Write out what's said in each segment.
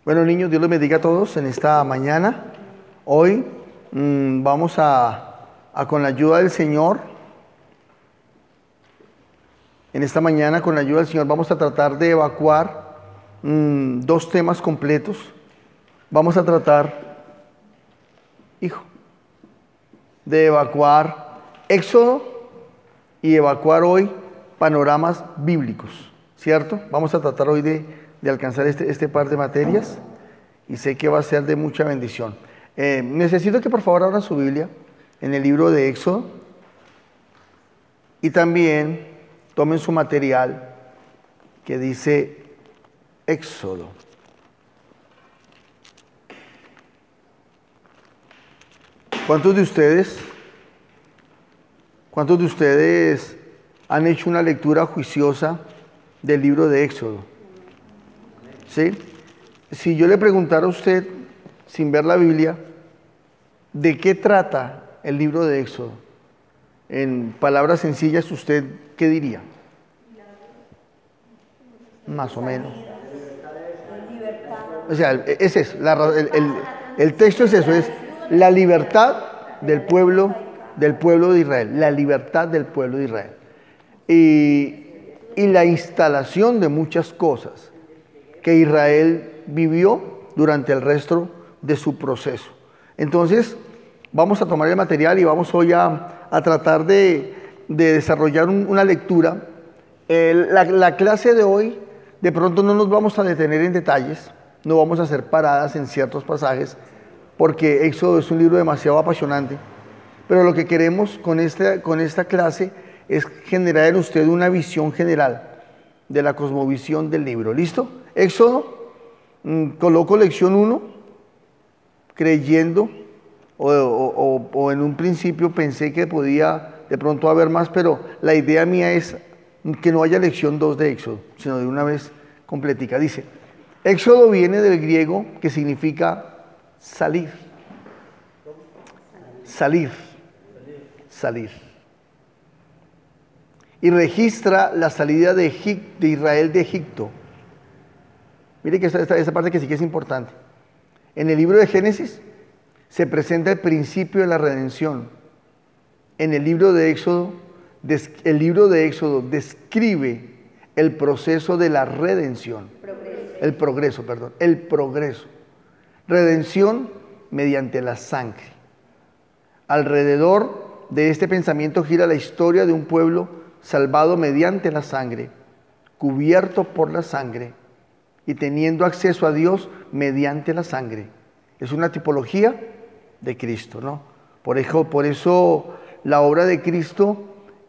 Bueno, niños, Dios los bendiga a todos en esta mañana. Hoy vamos con la ayuda del Señor, en esta mañana con la ayuda del Señor vamos a tratar de evacuar dos temas completos. Vamos a tratar, de evacuar Éxodo y evacuar hoy panoramas bíblicos, ¿cierto? Vamos a tratar hoy de alcanzar este par de materias y sé que va a ser de mucha bendición. Necesito que por favor abran su Biblia en el libro de Éxodo y también tomen su material que dice Éxodo. ¿Cuántos de ustedes han hecho una lectura juiciosa del libro de Éxodo? ¿Sí? Si yo le preguntara a usted, sin ver la Biblia, ¿de qué trata el libro de Éxodo? En palabras sencillas, ¿usted qué diría? Más o menos. O sea, es eso, el texto es eso, es la libertad del pueblo de Israel, la libertad del pueblo de Israel. Y la instalación de muchas cosas que Israel vivió durante el resto de su proceso. Entonces, vamos a tomar el material y vamos hoy a tratar de desarrollar una lectura. La clase de hoy, de pronto no nos vamos a detener en detalles, no vamos a hacer paradas en ciertos pasajes, porque Éxodo es un libro demasiado apasionante, pero lo que queremos con esta clase es generar en usted una visión general de la cosmovisión del libro. ¿Listo? Éxodo, coloco lección 1, creyendo, o en un principio pensé que podía de pronto haber más, pero la idea mía es que no haya lección 2 de Éxodo, sino de una vez completica. Dice, Éxodo viene del griego que significa salir. Y registra la salida de Israel de Egipto. Mire que esta parte que sí que es importante. En el libro de Génesis se presenta el principio de la redención. En el libro de Éxodo describe el proceso de la redención. El progreso. Redención mediante la sangre. Alrededor de este pensamiento gira la historia de un pueblo salvado mediante la sangre, cubierto por la sangre y teniendo acceso a Dios mediante la sangre. Es una tipología de Cristo, ¿no? Por eso la obra de Cristo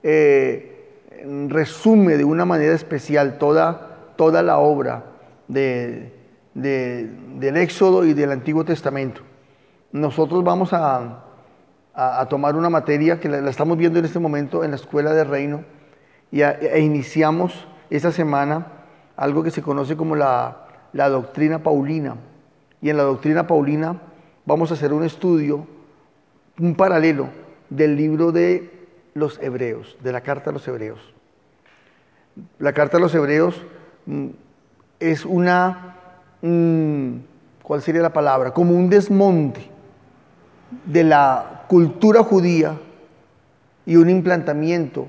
resume de una manera especial toda la obra del Éxodo y del Antiguo Testamento. Nosotros vamos a tomar una materia que la estamos viendo en este momento en la Escuela de Reino e iniciamos esta semana algo que se conoce como la doctrina paulina. Y en la doctrina paulina vamos a hacer un estudio, un paralelo del libro de los Hebreos, de la carta a los Hebreos. La carta a los Hebreos es ¿cuál sería la palabra? Como un desmonte de la cultura judía y una implantación,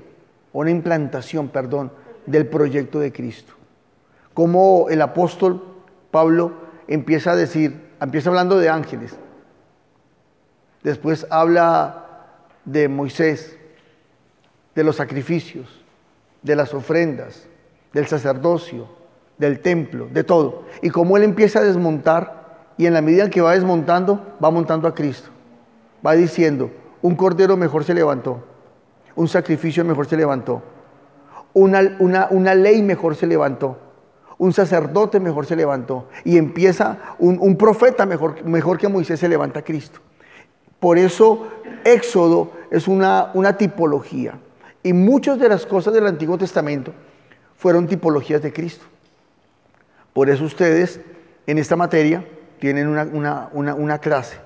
del proyecto de Cristo. Como el apóstol Pablo empieza hablando de ángeles, después habla de Moisés, de los sacrificios, de las ofrendas, del sacerdocio, del templo, de todo. Y como él empieza a desmontar, y en la medida en que va desmontando, va montando a Cristo. Va diciendo, un cordero mejor se levantó, un sacrificio mejor se levantó, una ley mejor se levantó, un sacerdote mejor se levantó, y empieza un profeta mejor que Moisés se levanta a Cristo. Por eso Éxodo es una tipología, y muchas de las cosas del Antiguo Testamento fueron tipologías de Cristo. Por eso ustedes en esta materia tienen una clase.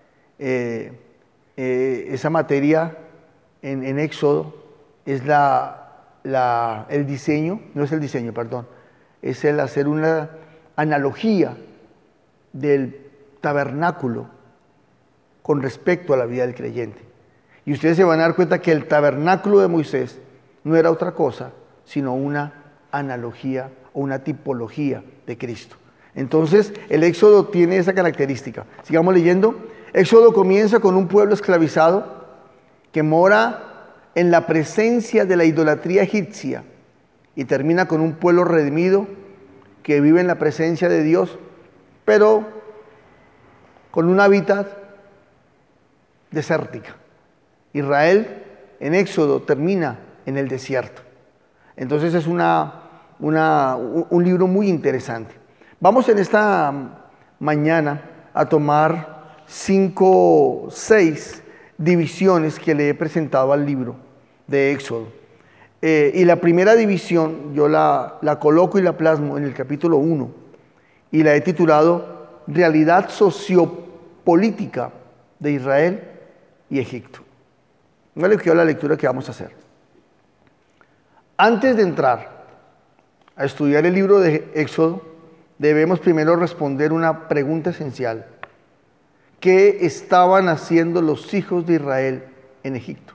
Esa materia en Éxodo es el diseño, no es el diseño, perdón, es el hacer una analogía del tabernáculo con respecto a la vida del creyente. Y ustedes se van a dar cuenta que el tabernáculo de Moisés no era otra cosa, sino una analogía o una tipología de Cristo. Entonces, el Éxodo tiene esa característica. Sigamos leyendo. Éxodo comienza con un pueblo esclavizado que mora en la presencia de la idolatría egipcia y termina con un pueblo redimido que vive en la presencia de Dios, pero con un hábitat desértica. Israel en Éxodo termina en el desierto. Entonces es un libro muy interesante. Vamos en esta mañana a tomar 5, 6 divisiones que le he presentado al libro de Éxodo. Y la primera división yo la coloco y la plasmo en el capítulo 1 y la he titulado Realidad sociopolítica de Israel y Egipto. No le quiero la lectura que vamos a hacer. Antes de entrar a estudiar el libro de Éxodo, debemos primero responder una pregunta esencial. ¿Qué estaban haciendo los hijos de Israel en Egipto?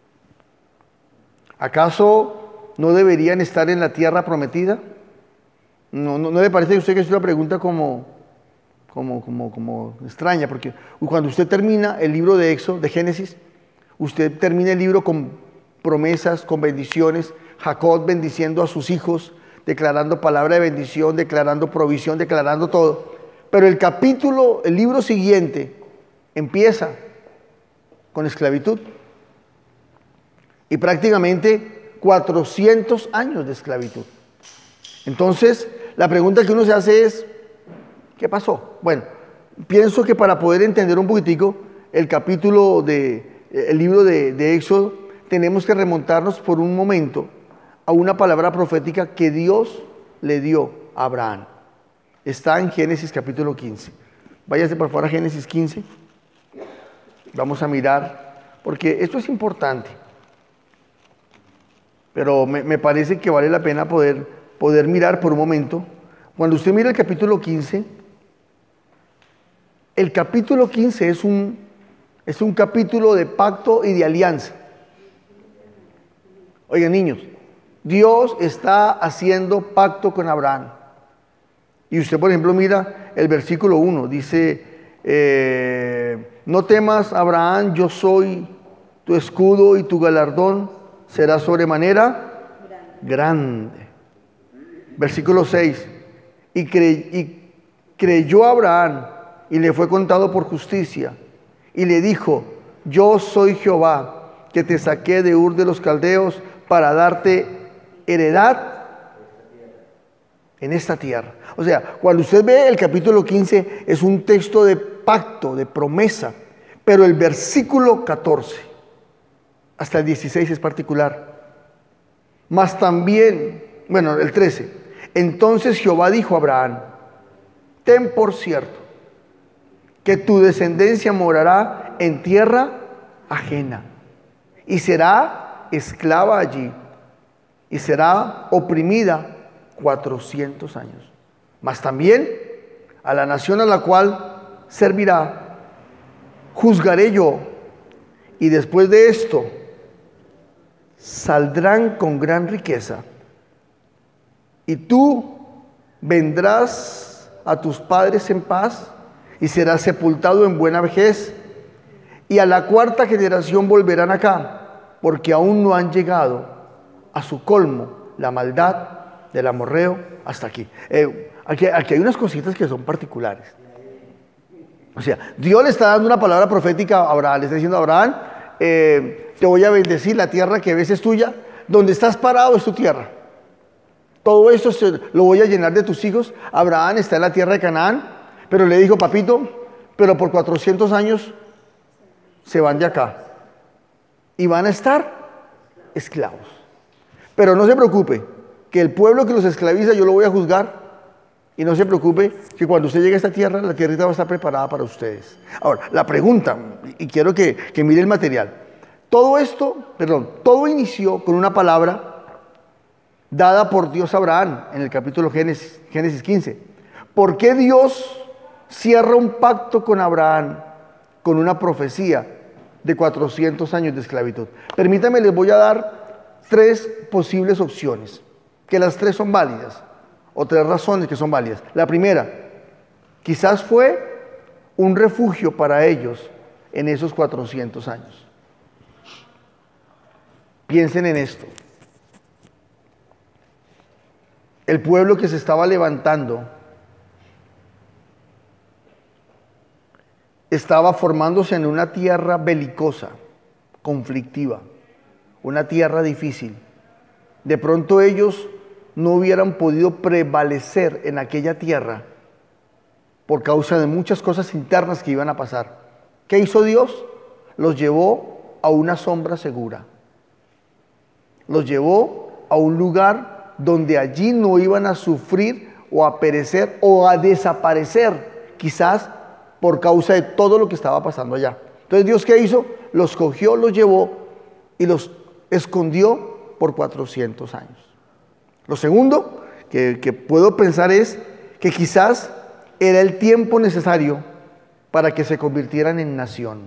¿Acaso no deberían estar en la tierra prometida? ¿No le parece a usted que es una pregunta como extraña? Porque cuando usted termina el libro de Éxodo, de Génesis, usted termina el libro con promesas, con bendiciones, Jacob bendiciendo a sus hijos, declarando palabra de bendición, declarando provisión, declarando todo. Pero el libro siguiente empieza con esclavitud. Y prácticamente 400 años de esclavitud. Entonces, la pregunta que uno se hace es, ¿qué pasó? Bueno, pienso que para poder entender un poquitico el libro de Éxodo, tenemos que remontarnos por un momento a una palabra profética que Dios le dio a Abraham. Está en Génesis capítulo 15. Váyase por favor a Génesis 15. Vamos a mirar, porque esto es importante. Pero me parece que vale la pena poder mirar por un momento. Cuando usted mira el capítulo 15 es un capítulo de pacto y de alianza. Oigan, niños, Dios está haciendo pacto con Abraham. Y usted, por ejemplo, mira el versículo 1, dice, no temas, Abraham, yo soy tu escudo y tu galardón será sobremanera grande. Versículo 6, y creyó Abraham y le fue contado por justicia y le dijo, yo soy Jehová que te saqué de Ur de los Caldeos para darte heredad en esta tierra. O sea, cuando usted ve el capítulo 15 es un texto de pacto, de promesa, pero el versículo 14 hasta el 16 es particular. Mas también, bueno, el 13, entonces Jehová dijo a Abraham, ten por cierto que tu descendencia morará en tierra ajena y será esclava allí y será oprimida 400 años. Mas también a la nación a la cual servirá, juzgaré yo, y después de esto saldrán con gran riqueza, y tú vendrás a tus padres en paz, y serás sepultado en buena vejez, y a la cuarta generación volverán acá, porque aún no han llegado a su colmo la maldad del amorreo hasta aquí. Aquí hay unas cositas que son particulares. O sea, Dios le está dando una palabra profética a Abraham. Le está diciendo a Abraham, te voy a bendecir, la tierra que ves es tuya. Donde estás parado es tu tierra. Todo esto lo voy a llenar de tus hijos. Abraham está en la tierra de Canaán, pero le dijo, papito, pero por 400 años se van de acá. Y van a estar esclavos. Pero no se preocupe, que el pueblo que los esclaviza yo lo voy a juzgar. Y no se preocupe que cuando usted llegue a esta tierra, la tierrita va a estar preparada para ustedes. Ahora, la pregunta, y quiero que mire el material. Todo inició con una palabra dada por Dios a Abraham en el capítulo Génesis 15. ¿Por qué Dios cierra un pacto con Abraham, con una profecía de 400 años de esclavitud. Permítame, les voy a dar 3 posibles opciones, que las 3 son válidas, o 3 razones que son válidas. La primera, quizás fue un refugio para ellos en esos 400 años. Piensen en esto. El pueblo que se estaba levantando estaba formándose en una tierra belicosa, conflictiva, una tierra difícil. De pronto ellos no hubieran podido prevalecer en aquella tierra por causa de muchas cosas internas que iban a pasar. ¿Qué hizo Dios? Los llevó a una sombra segura. Los llevó a un lugar donde allí no iban a sufrir o a perecer o a desaparecer, quizás por causa de todo lo que estaba pasando allá. Entonces, ¿Dios qué hizo? Los cogió, los llevó y los escondió por 400 años. Lo segundo que puedo pensar es que quizás era el tiempo necesario para que se convirtieran en nación.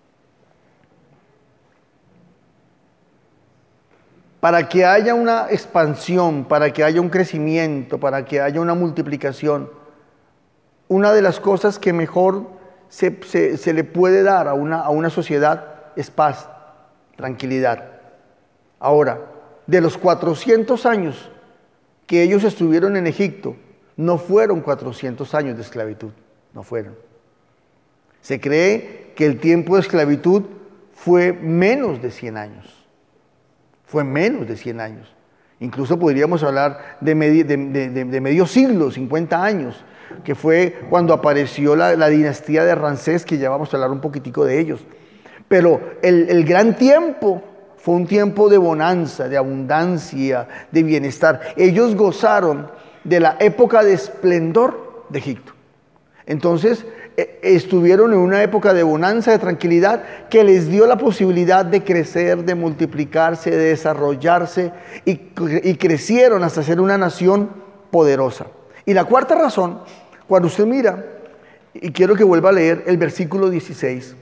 Para que haya una expansión, para que haya un crecimiento, para que haya una multiplicación. Una de las cosas que mejor se le puede dar a una sociedad es paz, tranquilidad. Ahora, de los 400 años que ellos estuvieron en Egipto, no fueron 400 años de esclavitud, no fueron. Se cree que el tiempo de esclavitud fue menos de 100 años. Fue menos de 100 años. Incluso podríamos hablar de medio siglo, 50 años, que fue cuando apareció la dinastía de Ramsés, que ya vamos a hablar un poquitico de ellos. Pero el gran tiempo fue un tiempo de bonanza, de abundancia, de bienestar. Ellos gozaron de la época de esplendor de Egipto. Entonces, estuvieron en una época de bonanza, de tranquilidad, que les dio la posibilidad de crecer, de multiplicarse, de desarrollarse, y crecieron hasta ser una nación poderosa. Y la cuarta razón, cuando usted mira, y quiero que vuelva a leer el versículo 16,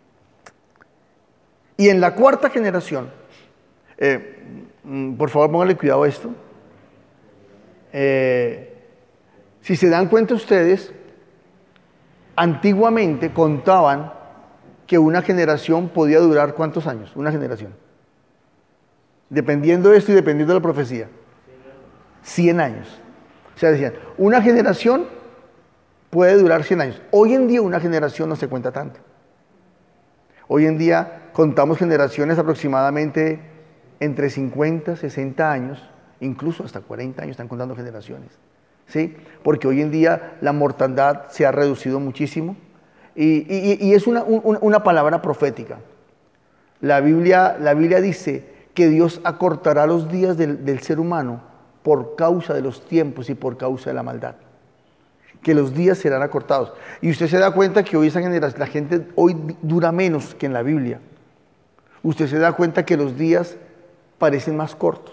y en la cuarta generación, por favor pónganle cuidado a esto, si se dan cuenta ustedes, antiguamente contaban que una generación podía durar ¿cuántos años? Una generación. Dependiendo de esto y dependiendo de la profecía. 100 años. O sea, decían, una generación puede durar 100 años. Hoy en día una generación no se cuenta tanto. Hoy en día contamos generaciones aproximadamente entre 50, 60 años, incluso hasta 40 años están contando generaciones. ¿Sí? Porque hoy en día la mortandad se ha reducido muchísimo y es una palabra profética. La Biblia dice que Dios acortará los días del ser humano por causa de los tiempos y por causa de la maldad. Que los días serán acortados. Y usted se da cuenta que hoy la gente hoy dura menos que en la Biblia. Usted se da cuenta que los días parecen más cortos.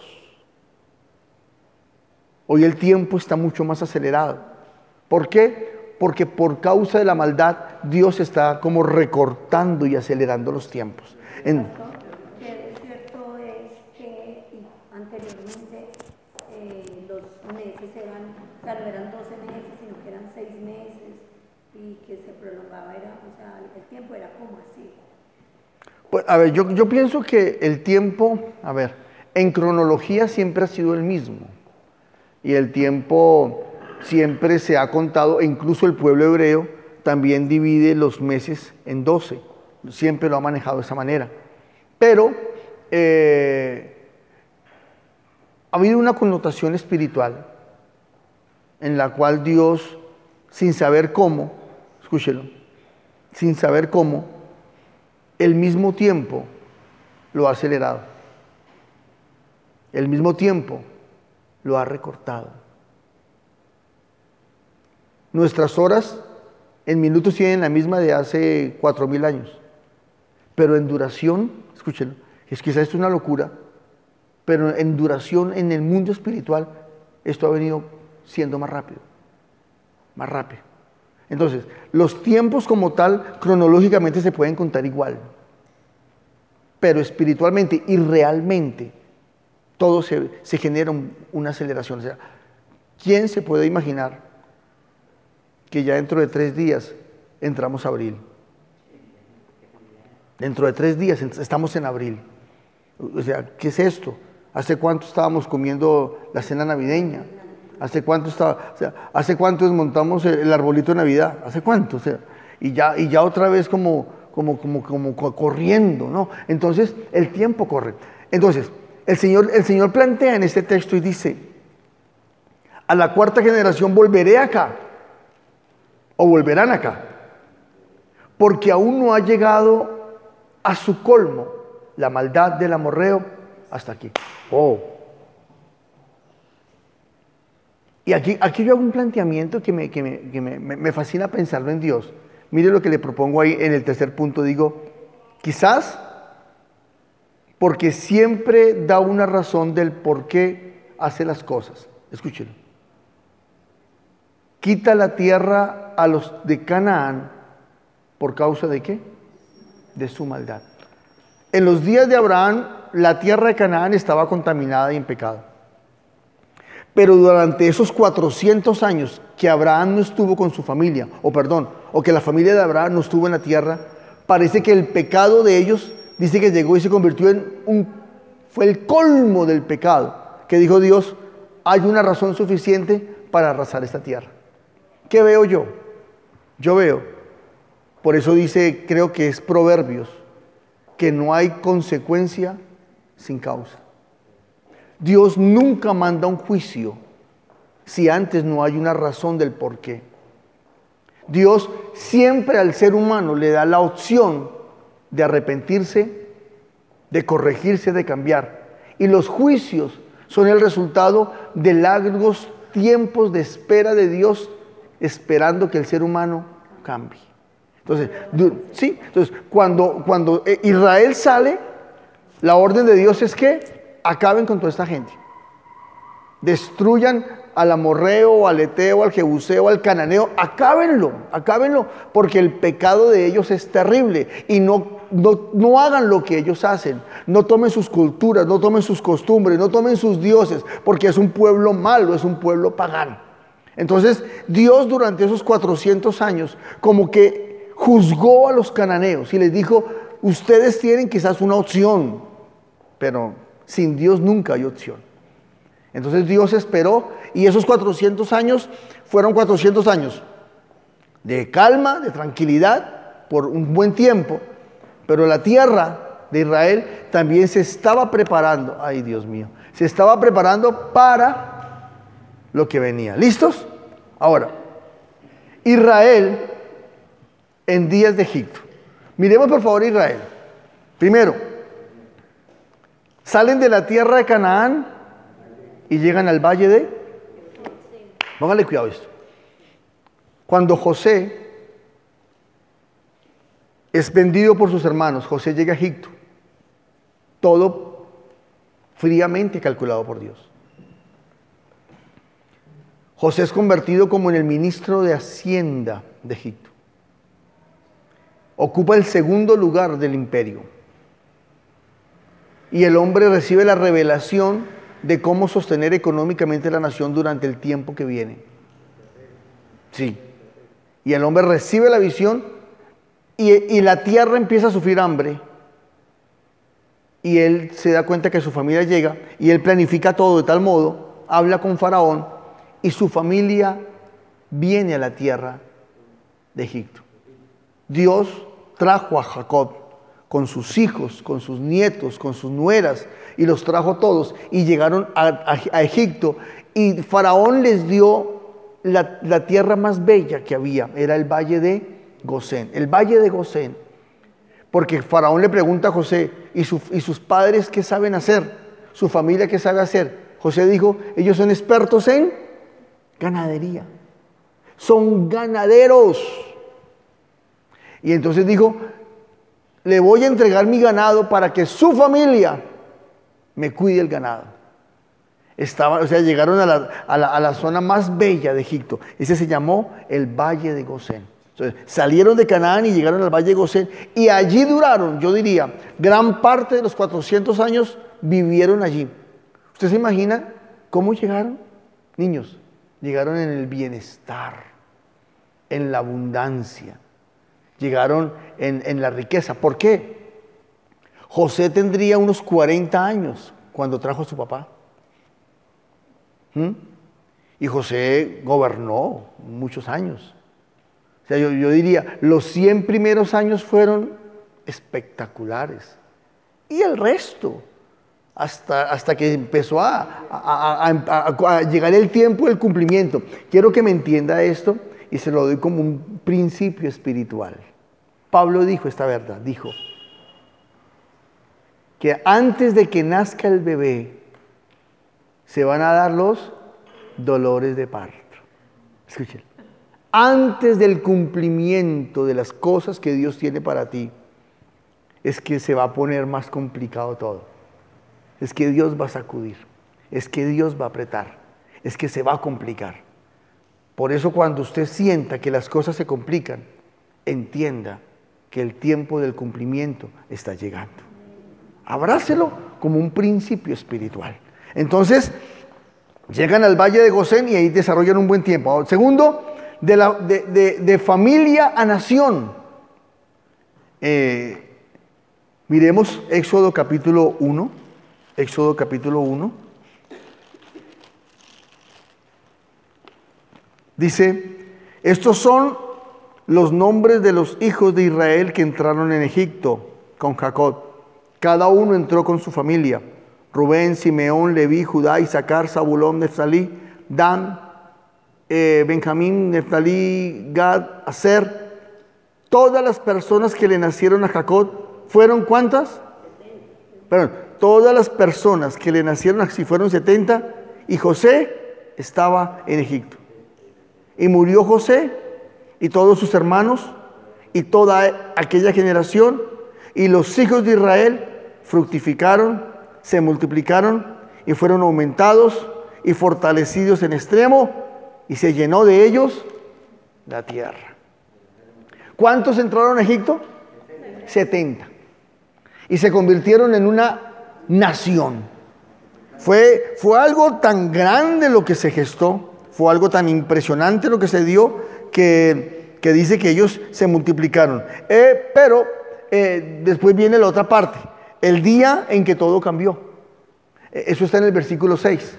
Hoy el tiempo está mucho más acelerado. ¿Por qué? Porque por causa de la maldad, Dios está como recortando y acelerando los tiempos. Que es cierto es que anteriormente los meses no eran 12 meses, sino que eran 6 meses y que se prolongaba, el tiempo era como así. Pues, a ver, yo pienso que el tiempo, en cronología siempre ha sido el mismo. Y el tiempo siempre se ha contado, e incluso el pueblo hebreo también divide los meses en 12. Siempre lo ha manejado de esa manera. Pero ha habido una connotación espiritual en la cual Dios, sin saber cómo, escúchelo, sin saber cómo, el mismo tiempo lo ha acelerado. El mismo tiempo lo ha recortado. Nuestras horas en minutos tienen la misma de hace 4000 años, pero en duración, escúchenlo, es quizás esto es una locura, pero en duración en el mundo espiritual esto ha venido siendo más rápido, más rápido. Entonces, los tiempos como tal, cronológicamente se pueden contar igual. Pero espiritualmente y realmente, todo se genera una aceleración. O sea, ¿quién se puede imaginar que ya dentro de 3 días entramos a abril? Dentro de 3 días estamos en abril. O sea, ¿qué es esto? ¿Hace cuánto estábamos comiendo la cena navideña? ¿Hace cuánto hace cuánto desmontamos el arbolito de Navidad? ¿Hace cuánto? O sea, y ya otra vez como corriendo, ¿no? Entonces, el tiempo corre. Entonces, el Señor plantea en este texto y dice: a la 4ª generación volveré acá, o volverán acá, porque aún no ha llegado a su colmo la maldad del amorreo hasta aquí. Oh. Y aquí yo hago un planteamiento que me fascina pensarlo en Dios. Mire lo que le propongo ahí en el 3er punto. Digo, quizás porque siempre da una razón del por qué hace las cosas. Escúchelo. Quita la tierra a los de Canaán, ¿por causa de qué? De su maldad. En los días de Abraham, la tierra de Canaán estaba contaminada y en pecado. Pero durante esos 400 años que Abraham no estuvo con su familia, o que la familia de Abraham no estuvo en la tierra, parece que el pecado de ellos, dice que llegó y se convirtió fue el colmo del pecado, que dijo Dios: hay una razón suficiente para arrasar esta tierra. ¿Qué veo yo? Yo veo, por eso dice, creo que es Proverbios, que no hay consecuencia sin causa. Dios nunca manda un juicio si antes no hay una razón del por qué. Dios siempre al ser humano le da la opción de arrepentirse, de corregirse, de cambiar. Y los juicios son el resultado de largos tiempos de espera de Dios, esperando que el ser humano cambie. Entonces, sí, cuando Israel sale, la orden de Dios es que acaben con toda esta gente. Destruyan al amorreo, al eteo, al jebuseo, al cananeo. Acábenlo, porque el pecado de ellos es terrible. Y no hagan lo que ellos hacen. No tomen sus culturas, no tomen sus costumbres, no tomen sus dioses, porque es un pueblo malo, es un pueblo pagano. Entonces, Dios durante esos 400 años como que juzgó a los cananeos y les dijo: ustedes tienen quizás una opción, pero sin Dios nunca hay opción. Entonces Dios esperó, y esos 400 años fueron 400 años de calma, de tranquilidad, por un buen tiempo, pero la tierra de Israel también se estaba preparando, ay Dios mío, se estaba preparando para lo que venía. ¿Listos? Ahora, Israel en días de Egipto. Miremos por favor Israel. Primero, salen de la tierra de Canaán y llegan al valle de... Póngale cuidado a esto. Cuando José es vendido por sus hermanos, José llega a Egipto. Todo fríamente calculado por Dios. José es convertido como en el ministro de Hacienda de Egipto. Ocupa el 2.º lugar del imperio. Y el hombre recibe la revelación de cómo sostener económicamente la nación durante el tiempo que viene. Sí. Y el hombre recibe la visión y la tierra empieza a sufrir hambre. Y él se da cuenta que su familia llega y él planifica todo de tal modo, habla con Faraón y su familia viene a la tierra de Egipto. Dios trajo a Jacob con sus hijos, con sus nietos, con sus nueras, y los trajo todos, y llegaron a Egipto, y Faraón les dio la tierra más bella que había, era el valle de Gosén, el valle de Gosén, porque Faraón le pregunta a José, ¿y sus padres qué saben hacer? ¿Su familia qué sabe hacer? José dijo, ellos son expertos en ganadería, son ganaderos. Y entonces dijo, le voy a entregar mi ganado para que su familia me cuide el ganado. O sea, llegaron a la zona más bella de Egipto. Ese se llamó el Valle de Gosén. Entonces, salieron de Canaán y llegaron al Valle de Gosén. Y allí duraron, yo diría, gran parte de los 400 años vivieron allí. ¿Usted se imagina cómo llegaron? Niños, llegaron en el bienestar, en la abundancia. Llegaron en la riqueza. ¿Por qué? José tendría unos 40 años cuando trajo a su papá. Y José gobernó muchos años. O sea, yo diría, los 100 primeros años fueron espectaculares. Y el resto, hasta que empezó a llegar el tiempo del cumplimiento. Quiero que me entienda esto y se lo doy como un principio espiritual. Pablo dijo esta verdad, dijo que antes de que nazca el bebé, se van a dar los dolores de parto. Escuchen. Antes del cumplimiento de las cosas que Dios tiene para ti, es que se va a poner más complicado todo. Es que Dios va a sacudir. Es que Dios va a apretar. Es que se va a complicar. Por eso cuando usted sienta que las cosas se complican, entienda que el tiempo del cumplimiento está llegando. Abrácelo como un principio espiritual. Entonces, llegan al Valle de Gosén y ahí desarrollan un buen tiempo. Segundo, de familia a nación. Miremos Éxodo capítulo 1. Éxodo capítulo 1. Dice, estos son los nombres de los hijos de Israel que entraron en Egipto con Jacob. Cada uno entró con su familia. Rubén, Simeón, Leví, Judá, Isaacar, Zabulón, Neftalí, Dan, Benjamín, Neftalí, Gad, Aser. Todas las personas que le nacieron a Jacob, ¿fueron cuántas? Perdón, todas las personas que le nacieron así fueron 70, y José estaba en Egipto. Y murió José y todos sus hermanos y toda aquella generación, y los hijos de Israel fructificaron, se multiplicaron y fueron aumentados y fortalecidos en extremo, y se llenó de ellos la tierra. ¿Cuántos entraron a Egipto? 70. Y se convirtieron en una nación. Fue algo tan grande lo que se gestó, fue algo tan impresionante lo que se dio, que dice que ellos se multiplicaron. Pero después viene la otra parte, el día en que todo cambió. Eso está en el versículo 6.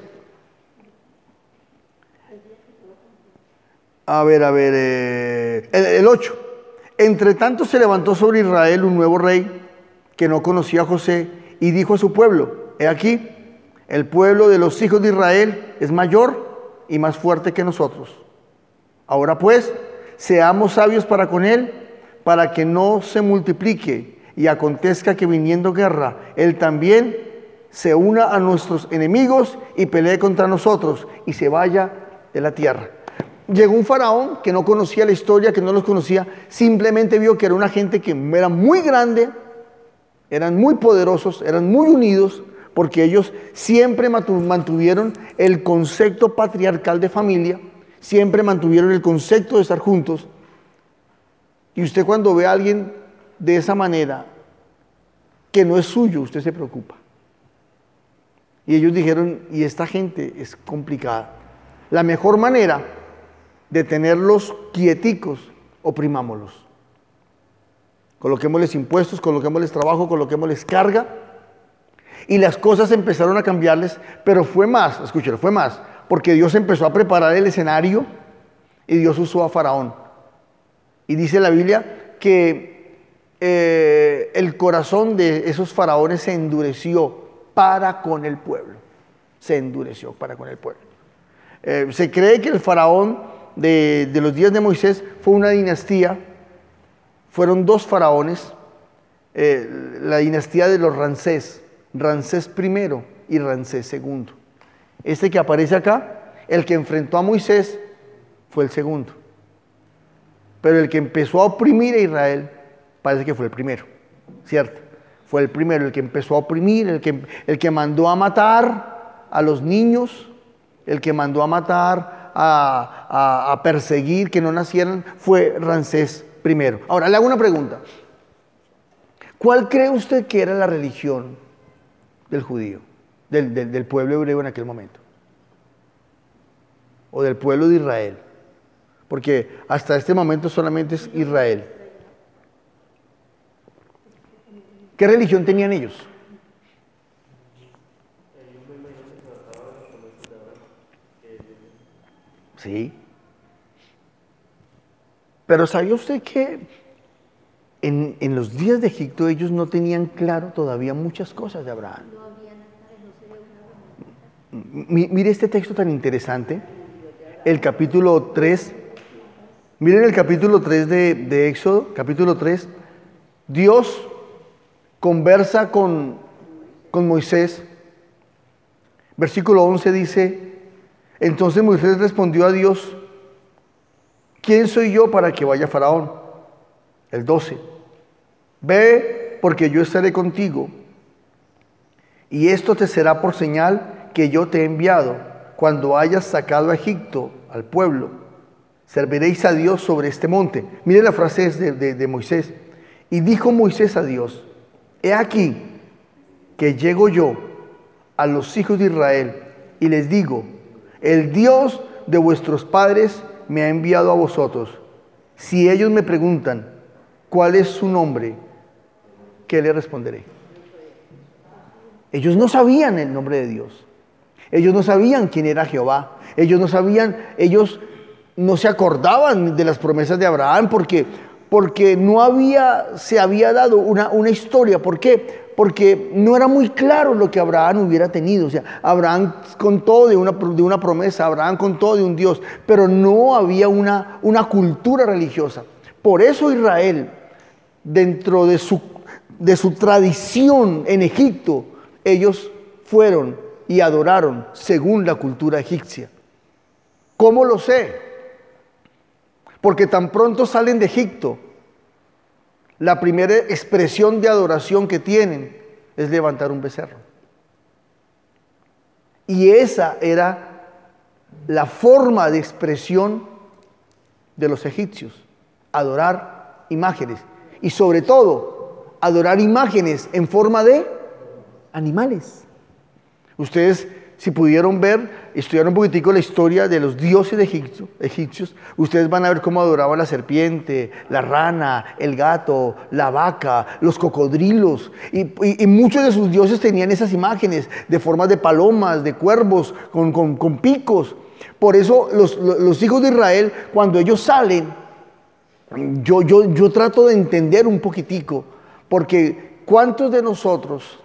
A ver, el 8. Entre tanto se levantó sobre Israel un nuevo rey que no conocía a José, y dijo a su pueblo, he aquí, el pueblo de los hijos de Israel es mayor y más fuerte que nosotros. Ahora pues, seamos sabios para con él, para que no se multiplique, y acontezca que viniendo guerra, él también se una a nuestros enemigos y pelee contra nosotros y se vaya de la tierra. Llegó un faraón que no conocía la historia, que no los conocía, simplemente vio que era una gente que era muy grande, eran muy poderosos, eran muy unidos, porque ellos siempre mantuvieron el concepto patriarcal de familia, siempre mantuvieron el concepto de estar juntos. Y usted cuando ve a alguien de esa manera, que no es suyo, usted se preocupa. Y ellos dijeron, y esta gente es complicada. La mejor manera de tenerlos quieticos, oprimámoslos. Coloquémosles impuestos, coloquémosles trabajo, coloquémosles carga. Y las cosas empezaron a cambiarles, pero fue más, escúchelo, fue más, porque Dios empezó a preparar el escenario y Dios usó a Faraón. Y dice la Biblia que el corazón de esos faraones se endureció para con el pueblo. Se endureció para con el pueblo. Se cree que el faraón de los días de Moisés fue una dinastía. Fueron dos faraones, la dinastía de los Ramsés I y Ramsés II. Este que aparece acá, el que enfrentó a Moisés, fue el segundo. Pero el que empezó a oprimir a Israel, parece que fue el primero, ¿cierto? Fue el primero, el que empezó a oprimir, el que mandó a matar a los niños, el que mandó a matar, a perseguir, que no nacieran, fue Ramsés I. Ahora, le hago una pregunta. ¿Cuál cree usted que era la religión del judío, del pueblo hebreo en aquel momento? O del pueblo de Israel. Porque hasta este momento solamente es Israel. ¿Qué religión tenían ellos? Sí. Pero ¿sabía usted que en los días de Egipto ellos no tenían claro todavía muchas cosas de Abraham? Mire este texto tan interesante, el capítulo 3. Miren el capítulo 3 de Éxodo, capítulo 3. Dios conversa con Moisés. Versículo 11 dice: entonces Moisés respondió a Dios: ¿quién soy yo para que vaya Faraón? El 12. Ve, porque yo estaré contigo, y esto te será por señal que yo te he enviado. Cuando hayas sacado a Egipto al pueblo, serviréis a Dios sobre este monte. Mire la frase de Moisés. Y dijo Moisés a Dios: he aquí que llego yo a los hijos de Israel y les digo: el Dios de vuestros padres me ha enviado a vosotros. Si ellos me preguntan cuál es su nombre, ¿qué le responderé? Ellos no sabían el nombre de Dios. Ellos no sabían quién era Jehová. Ellos no se acordaban de las promesas de Abraham porque se había dado una historia. ¿Por qué? Porque no era muy claro lo que Abraham hubiera tenido. O sea, Abraham contó de una promesa, Abraham contó de un Dios, pero no había una cultura religiosa. Por eso Israel, dentro de su tradición en Egipto, ellos fueron y adoraron según la cultura egipcia. ¿Cómo lo sé? Porque tan pronto salen de Egipto, la primera expresión de adoración que tienen es levantar un becerro. Y esa era la forma de expresión de los egipcios: adorar imágenes. Y sobre todo, adorar imágenes en forma de animales. Ustedes, si pudieron estudiar un poquitico la historia de los dioses egipcios, ustedes van a ver cómo adoraban la serpiente, la rana, el gato, la vaca, los cocodrilos. Y muchos de sus dioses tenían esas imágenes de formas de palomas, de cuervos, con picos. Por eso los hijos de Israel, cuando ellos salen, yo trato de entender un poquitico, porque ¿cuántos de nosotros,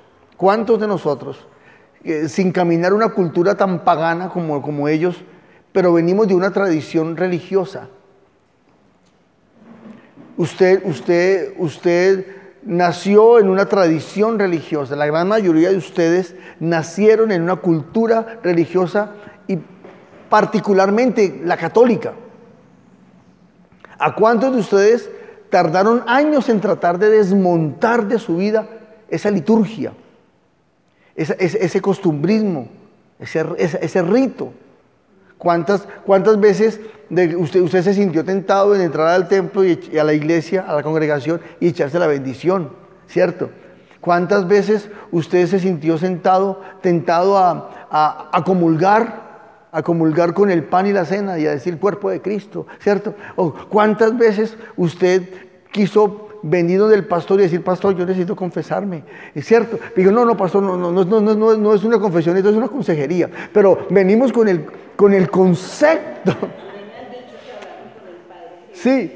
sin caminar una cultura tan pagana como ellos, pero venimos de una tradición religiosa? Usted nació en una tradición religiosa. La gran mayoría de ustedes nacieron en una cultura religiosa, y particularmente la católica. ¿A cuántos de ustedes tardaron años en tratar de desmontar de su vida esa liturgia, ese costumbrismo, ese rito? ¿Cuántas veces usted se sintió tentado en entrar al templo y a la iglesia, a la congregación, y echarse la bendición, ¿cierto? ¿Cuántas veces usted se sintió tentado a comulgar con el pan y la cena y a decir cuerpo de Cristo, ¿cierto? ¿O cuántas veces usted quiso venir donde el pastor y decir: pastor, yo necesito confesarme, ¿es cierto? Digo: no, pastor, no es una confesión, esto es una consejería. Pero venimos con el concepto. Sí.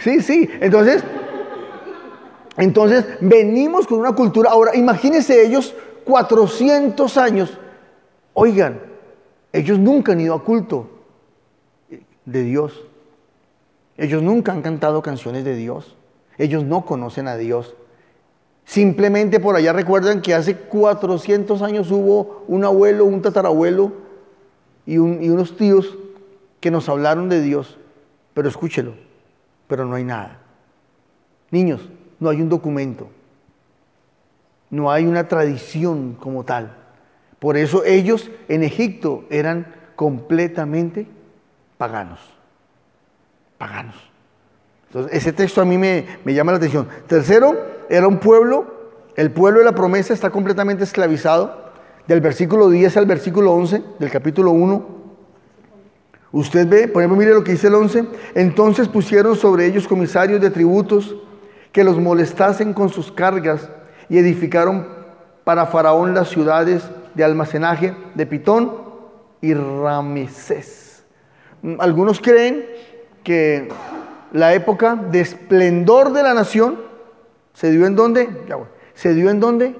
Entonces venimos con una cultura. Ahora, imagínense ellos 400 años. Oigan, ellos nunca han ido a culto de Dios. Ellos nunca han cantado canciones de Dios. Ellos no conocen a Dios. Simplemente por allá recuerdan que hace 400 años hubo un abuelo, un tatarabuelo y unos tíos que nos hablaron de Dios. Pero escúchelo, pero no hay nada. Niños, no hay un documento. No hay una tradición como tal. Por eso ellos en Egipto eran completamente paganos. Paganos. Entonces, ese texto a mí me llama la atención. Tercero, era un pueblo, el pueblo de la promesa está completamente esclavizado. Del versículo 10 al versículo 11 del capítulo 1. Usted ve, por ejemplo, mire lo que dice el 11. Entonces pusieron sobre ellos comisarios de tributos que los molestasen con sus cargas y edificaron para Faraón las ciudades de almacenaje de Pitón y Ramesés. Algunos creen que la época de esplendor de la nación se dio en ¿dónde? ¿Se dio en dónde?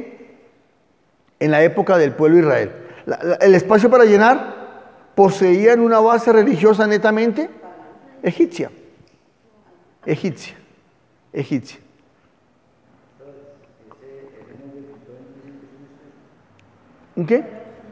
En la época del pueblo de Israel. El espacio para llenar poseían una base religiosa netamente egipcia. Egipcia. ¿Un qué?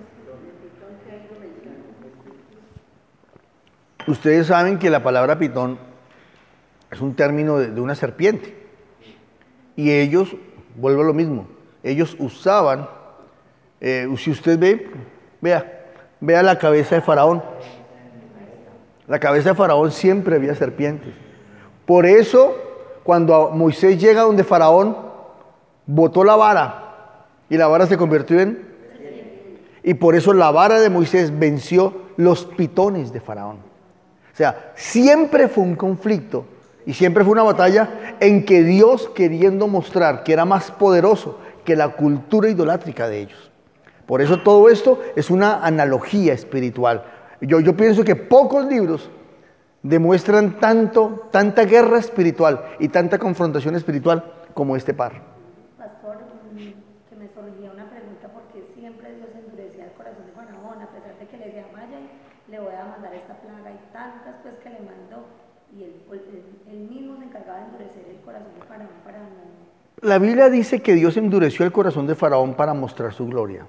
Ustedes saben que la palabra pitón es un término de una serpiente. Y ellos, vuelvo a lo mismo, ellos usaban, si usted vea la cabeza de Faraón. La cabeza de Faraón siempre había serpientes. Por eso, cuando Moisés llega donde Faraón, botó la vara y la vara se convirtió en... Y por eso la vara de Moisés venció los pitones de Faraón. O sea, siempre fue un conflicto y siempre fue una batalla en que Dios, queriendo mostrar que era más poderoso que la cultura idolátrica de ellos. Por eso todo esto es una analogía espiritual. Yo pienso que pocos libros demuestran tanta guerra espiritual y tanta confrontación espiritual como este par. Pastor, que me surgía una pregunta, porque siempre Dios endurecía el corazón de Faraón, a pesar de que le decía, vaya y le voy a mandar esta plaga y tantas pues que le mandó, y él mismo se encargaba de endurecer el corazón de Faraón para no... La Biblia dice que Dios endureció el corazón de Faraón para mostrar su gloria.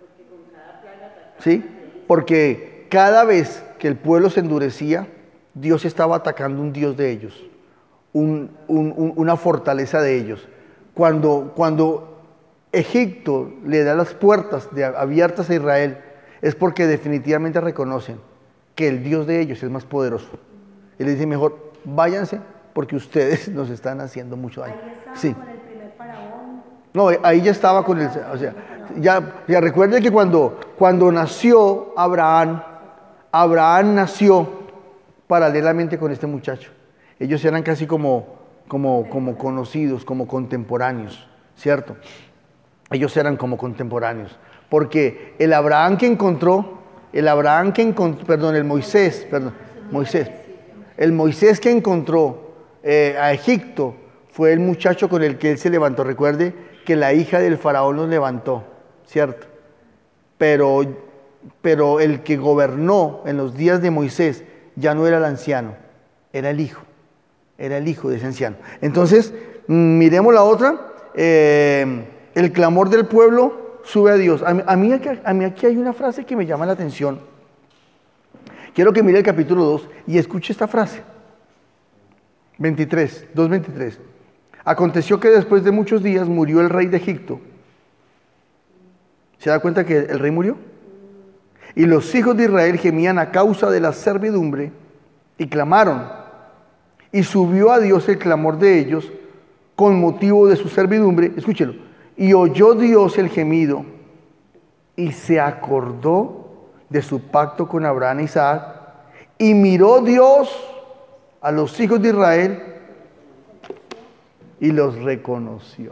¿Sí? Porque cada vez que el pueblo se endurecía, Dios estaba atacando un Dios de ellos, una fortaleza de ellos. Cuando Egipto le da las puertas abiertas a Israel, es porque definitivamente reconocen que el Dios de ellos es más poderoso. Y le dicen, mejor váyanse porque ustedes nos están haciendo mucho daño. Ahí estaba Sí. con el primer Faraón. No, ahí ya estaba con el... O sea, ya recuerden que cuando nació Abraham nació paralelamente con este muchacho. Ellos eran casi como conocidos, como contemporáneos, ¿cierto? Ellos eran como contemporáneos. Porque el Moisés que encontró a Egipto fue el muchacho con el que él se levantó. Recuerde que la hija del faraón los levantó, ¿cierto? Pero el que gobernó en los días de Moisés ya no era el anciano, era el hijo de ese anciano. Entonces, miremos la otra, el clamor del pueblo sube a Dios. A mí aquí hay una frase que me llama la atención. Quiero que mire el capítulo 2 y escuche esta frase. 2:23. Aconteció que después de muchos días murió el rey de Egipto. ¿Se da cuenta que el rey murió? Y los hijos de Israel gemían a causa de la servidumbre y clamaron. Y subió a Dios el clamor de ellos con motivo de su servidumbre. Escúchelo. Y oyó Dios el gemido y se acordó de su pacto con Abraham e Isaac. Y miró Dios a los hijos de Israel y los reconoció.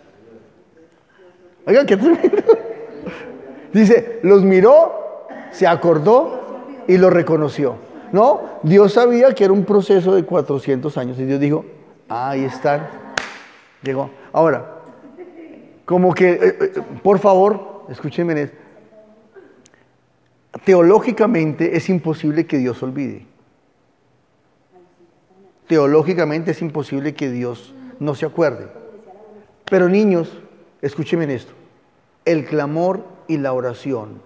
Oigan, qué tremendo. Dice, los miró, se acordó y los reconoció. No, Dios sabía que era un proceso de 400 años y Dios dijo, ahí están. Llegó. Ahora, como que, por favor, escúchenme esto. Teológicamente es imposible que Dios olvide. Teológicamente es imposible que Dios no se acuerde. Pero niños, escúchenme esto. El clamor y la oración,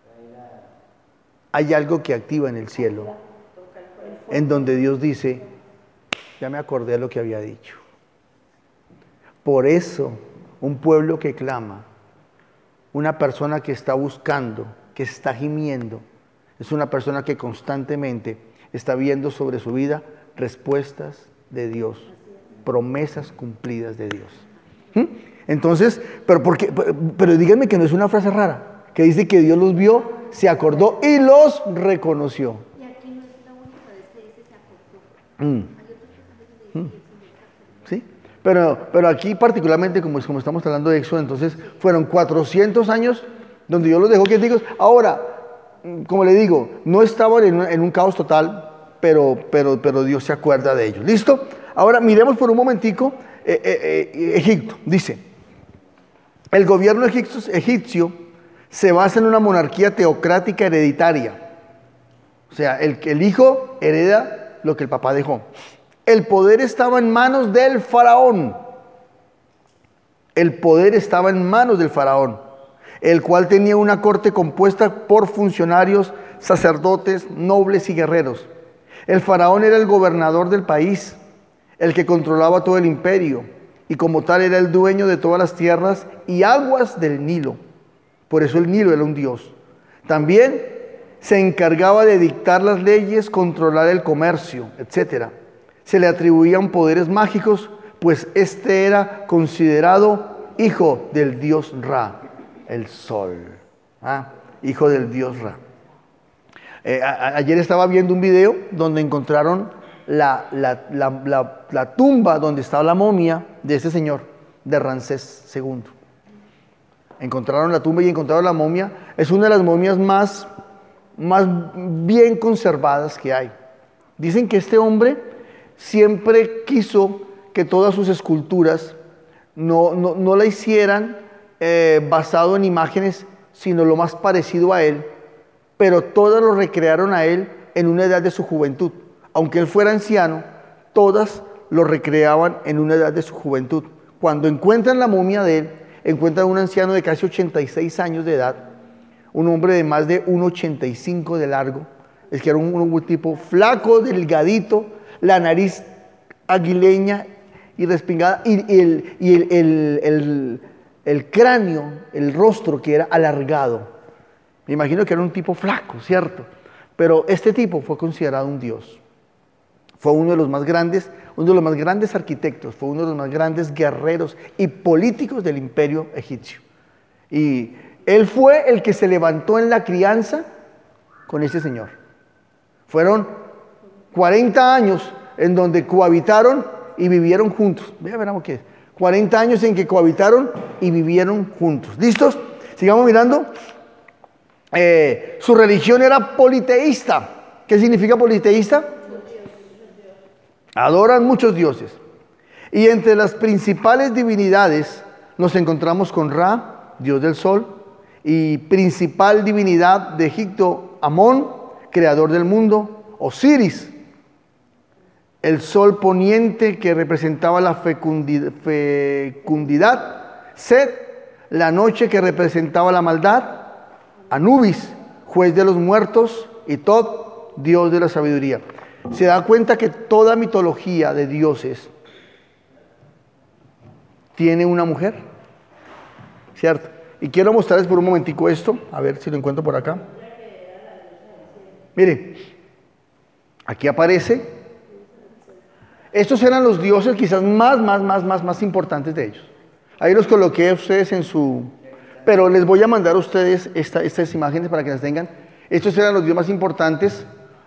hay algo que activa en el cielo, en donde Dios dice, ya me acordé de lo que había dicho. Por eso, un pueblo que clama una persona que está buscando, que está gimiendo, es una persona que constantemente está viendo sobre su vida respuestas de Dios, promesas cumplidas de Dios. Entonces, pero díganme que no es una frase rara, que dice que Dios los vio, se acordó y los reconoció. Y aquí no es la única vez que dice se acordó. Hay otros pasajes donde dice ¿Sí? Pero aquí particularmente, como estamos hablando de Éxodo, entonces fueron 400 años donde Dios los dejó quietos. Ahora, como le digo, no estaban en un caos total, pero Dios se acuerda de ellos. ¿Listo? Ahora miremos por un momentico Egipto. Dice, el gobierno egipcio se basa en una monarquía teocrática hereditaria. O sea, el hijo hereda lo que el papá dejó. El poder estaba en manos del faraón. El poder estaba en manos del faraón, el cual tenía una corte compuesta por funcionarios, sacerdotes, nobles y guerreros. El faraón era el gobernador del país, el que controlaba todo el imperio, y como tal era el dueño de todas las tierras y aguas del Nilo. Por eso el Nilo era un dios. También se encargaba de dictar las leyes, controlar el comercio, etc. Se le atribuían poderes mágicos, pues este era considerado hijo del dios Ra, el sol. Hijo del dios Ra. Ayer estaba viendo un video donde encontraron la tumba donde estaba la momia de ese señor, de Ramsés II. Encontraron la tumba y encontraron la momia. Es una de las momias más bien conservadas que hay. Dicen que este hombre siempre quiso que todas sus esculturas no la hicieran basado en imágenes, sino lo más parecido a él, pero todas lo recrearon a él en una edad de su juventud. Aunque él fuera anciano, todas lo recreaban en una edad de su juventud. Cuando encuentran la momia de él, encuentran un anciano de casi 86 años de edad, un hombre de más de 1,85 de largo, es que era un tipo flaco, delgadito, la nariz aguileña y respingada, y el cráneo, el rostro que era alargado. Me imagino que era un tipo flaco, ¿cierto? Pero este tipo fue considerado un dios. Fue uno de los más grandes arquitectos, fue uno de los más grandes guerreros y políticos del imperio egipcio. Y él fue el que se levantó en la crianza con ese señor. Fueron 40 años en donde cohabitaron y vivieron juntos. Veamos qué es. 40 años en que cohabitaron y vivieron juntos. ¿Listos? Sigamos mirando. Su religión era politeísta. ¿Qué significa politeísta? Adoran muchos dioses. Y entre las principales divinidades nos encontramos con Ra, dios del sol, y principal divinidad de Egipto, Amón, creador del mundo, Osiris, el sol poniente que representaba la fecundidad, Set, la noche que representaba la maldad, Anubis, juez de los muertos, y Tot, dios de la sabiduría. Se da cuenta que toda mitología de dioses tiene una mujer, ¿cierto? Y quiero mostrarles por un momentico esto, a ver si lo encuentro por acá. Mire, aquí aparece. Estos eran los dioses quizás más importantes de ellos. Ahí los coloqué a ustedes pero les voy a mandar a ustedes estas imágenes para que las tengan. Estos eran los dioses más importantes.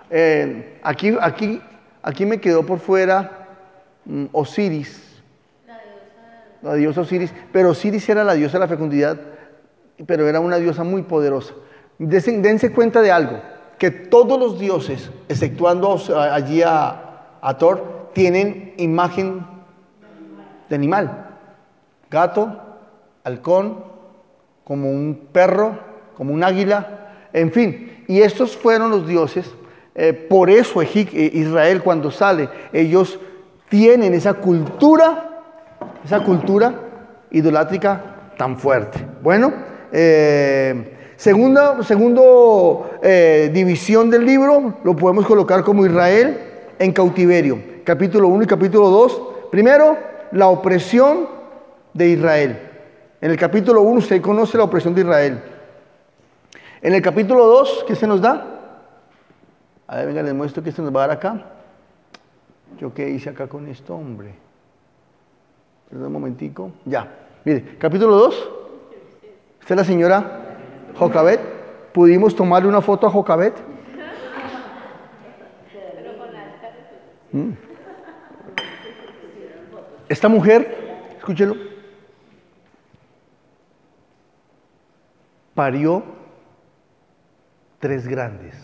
Aquí me quedó por fuera Osiris, la diosa Osiris, pero Osiris era la diosa de la fecundidad, pero era una diosa muy poderosa. Dense cuenta de algo, que todos los dioses, exceptuando allí a Thor, tienen imagen de animal: gato, halcón, como un perro, como un águila, en fin. Y estos fueron los dioses. Por eso Israel, cuando sale, ellos tienen esa cultura idolátrica tan fuerte. Bueno, segundo división del libro lo podemos colocar como Israel en cautiverio, capítulo 1 y capítulo 2. Primero, la opresión de Israel. En el capítulo 1 usted conoce la opresión de Israel. En el capítulo 2, ¿qué se nos da? A ver, venga, les muestro qué se nos va a dar acá. ¿Yo qué hice acá con esto, hombre? Perdón un momentico. Ya, mire, capítulo 2. Esta es la señora Jocabet. ¿Pudimos tomarle una foto a Jocabet? Esta mujer, escúchelo, parió 3 grandes: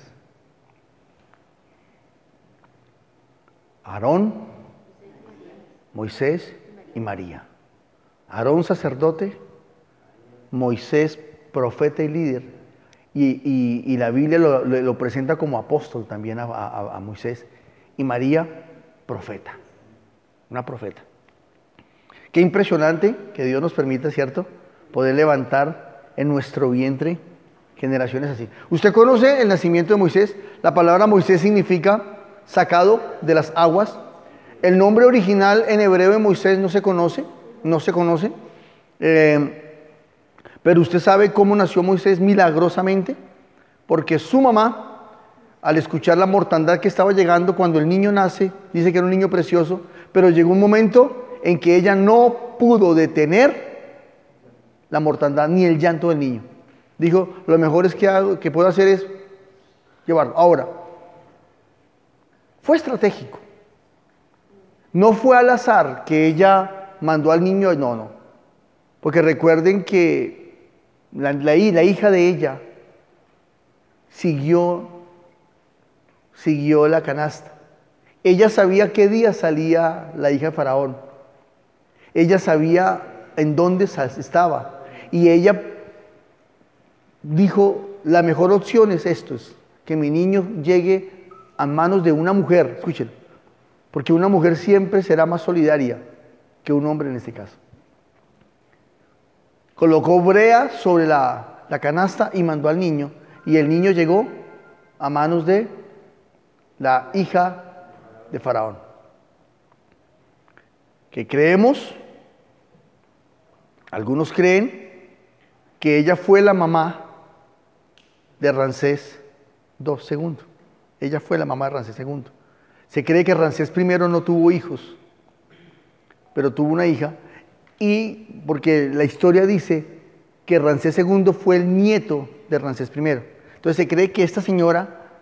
Aarón, Moisés y María. Aarón sacerdote, Moisés profeta y líder, y la Biblia lo presenta como apóstol también a Moisés, y María profeta, una profeta. Qué impresionante que Dios nos permita, ¿cierto?, poder levantar en nuestro vientre generaciones así. ¿Usted conoce el nacimiento de Moisés? La palabra Moisés significa sacado de las aguas. El nombre original en hebreo de Moisés no se conoce. Pero usted sabe cómo nació Moisés milagrosamente, porque su mamá, al escuchar la mortandad que estaba llegando cuando el niño nace, dice que era un niño precioso, pero llegó un momento en que ella no pudo detener la mortandad ni el llanto del niño. Dijo, lo mejor que puedo hacer es llevarlo. Ahora, fue estratégico. No fue al azar que ella mandó al niño, no. Porque recuerden que la hija de ella siguió la canasta. Ella sabía qué día salía la hija de Faraón. Ella sabía en dónde estaba. Y ella dijo, la mejor opción es esto, es que mi niño llegue a manos de una mujer. Escuchen, porque una mujer siempre será más solidaria que un hombre en este caso. Colocó brea sobre la canasta y mandó al niño. Y el niño llegó a manos de la hija de Faraón. Que creemos, algunos creen que ella fue la mamá de Ramsés II. Ella fue la mamá de Ramsés II. Se cree que Ramsés I no tuvo hijos, pero tuvo una hija, y porque la historia dice que Ramsés II fue el nieto de Ramsés I. Entonces se cree que esta señora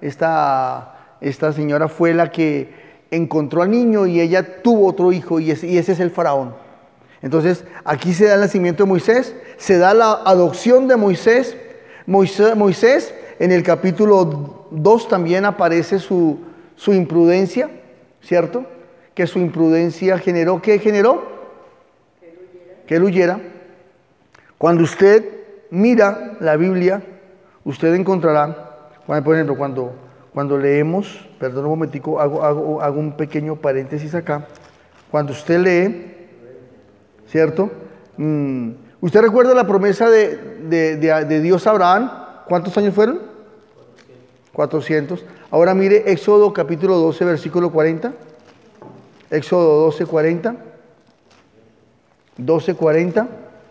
fue la que encontró al niño y ella tuvo otro hijo, y ese es el faraón. Entonces aquí se da el nacimiento de Moisés, se da la adopción de Moisés. Moisés en el capítulo 2 también aparece su imprudencia, ¿cierto? Que su imprudencia generó, ¿qué generó? Que él huyera. Cuando usted mira la Biblia, usted encontrará, por ejemplo, cuando leemos, perdón un momentico, hago un pequeño paréntesis acá. Cuando usted lee, ¿cierto? ¿Usted recuerda la promesa de Dios a Abraham? ¿Cuántos años fueron? 400. Ahora mire Éxodo capítulo 12, versículo 40. Éxodo 12, 40. 12, 40.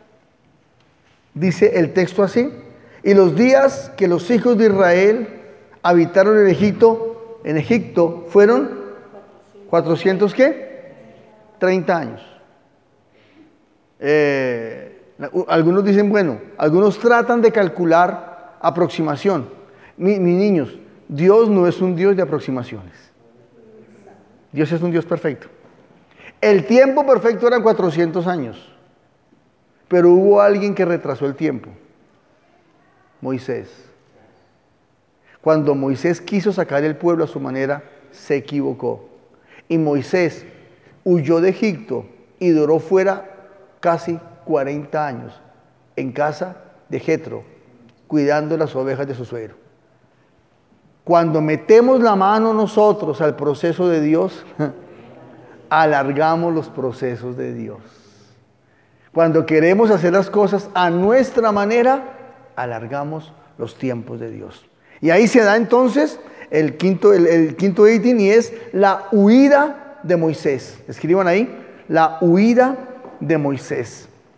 Dice el texto así: y los días que los hijos de Israel habitaron en Egipto fueron 400, ¿qué? 30 años. Algunos dicen, bueno, algunos tratan de calcular aproximación. Mis niños, Dios no es un Dios de aproximaciones. Dios es un Dios perfecto. El tiempo perfecto eran 400 años, pero hubo alguien que retrasó el tiempo: Moisés. Cuando Moisés quiso sacar el pueblo a su manera, se equivocó. Y Moisés huyó de Egipto y duró fuera casi 40 años en casa de Jetro, cuidando las ovejas de su suegro. Cuando metemos la mano nosotros al proceso de Dios, alargamos los procesos de Dios. Cuando queremos hacer las cosas a nuestra manera, alargamos los tiempos de Dios. Y ahí se da entonces el quinto ítem, y es la huida de Moisés. Escriban ahí, la huida de Moisés.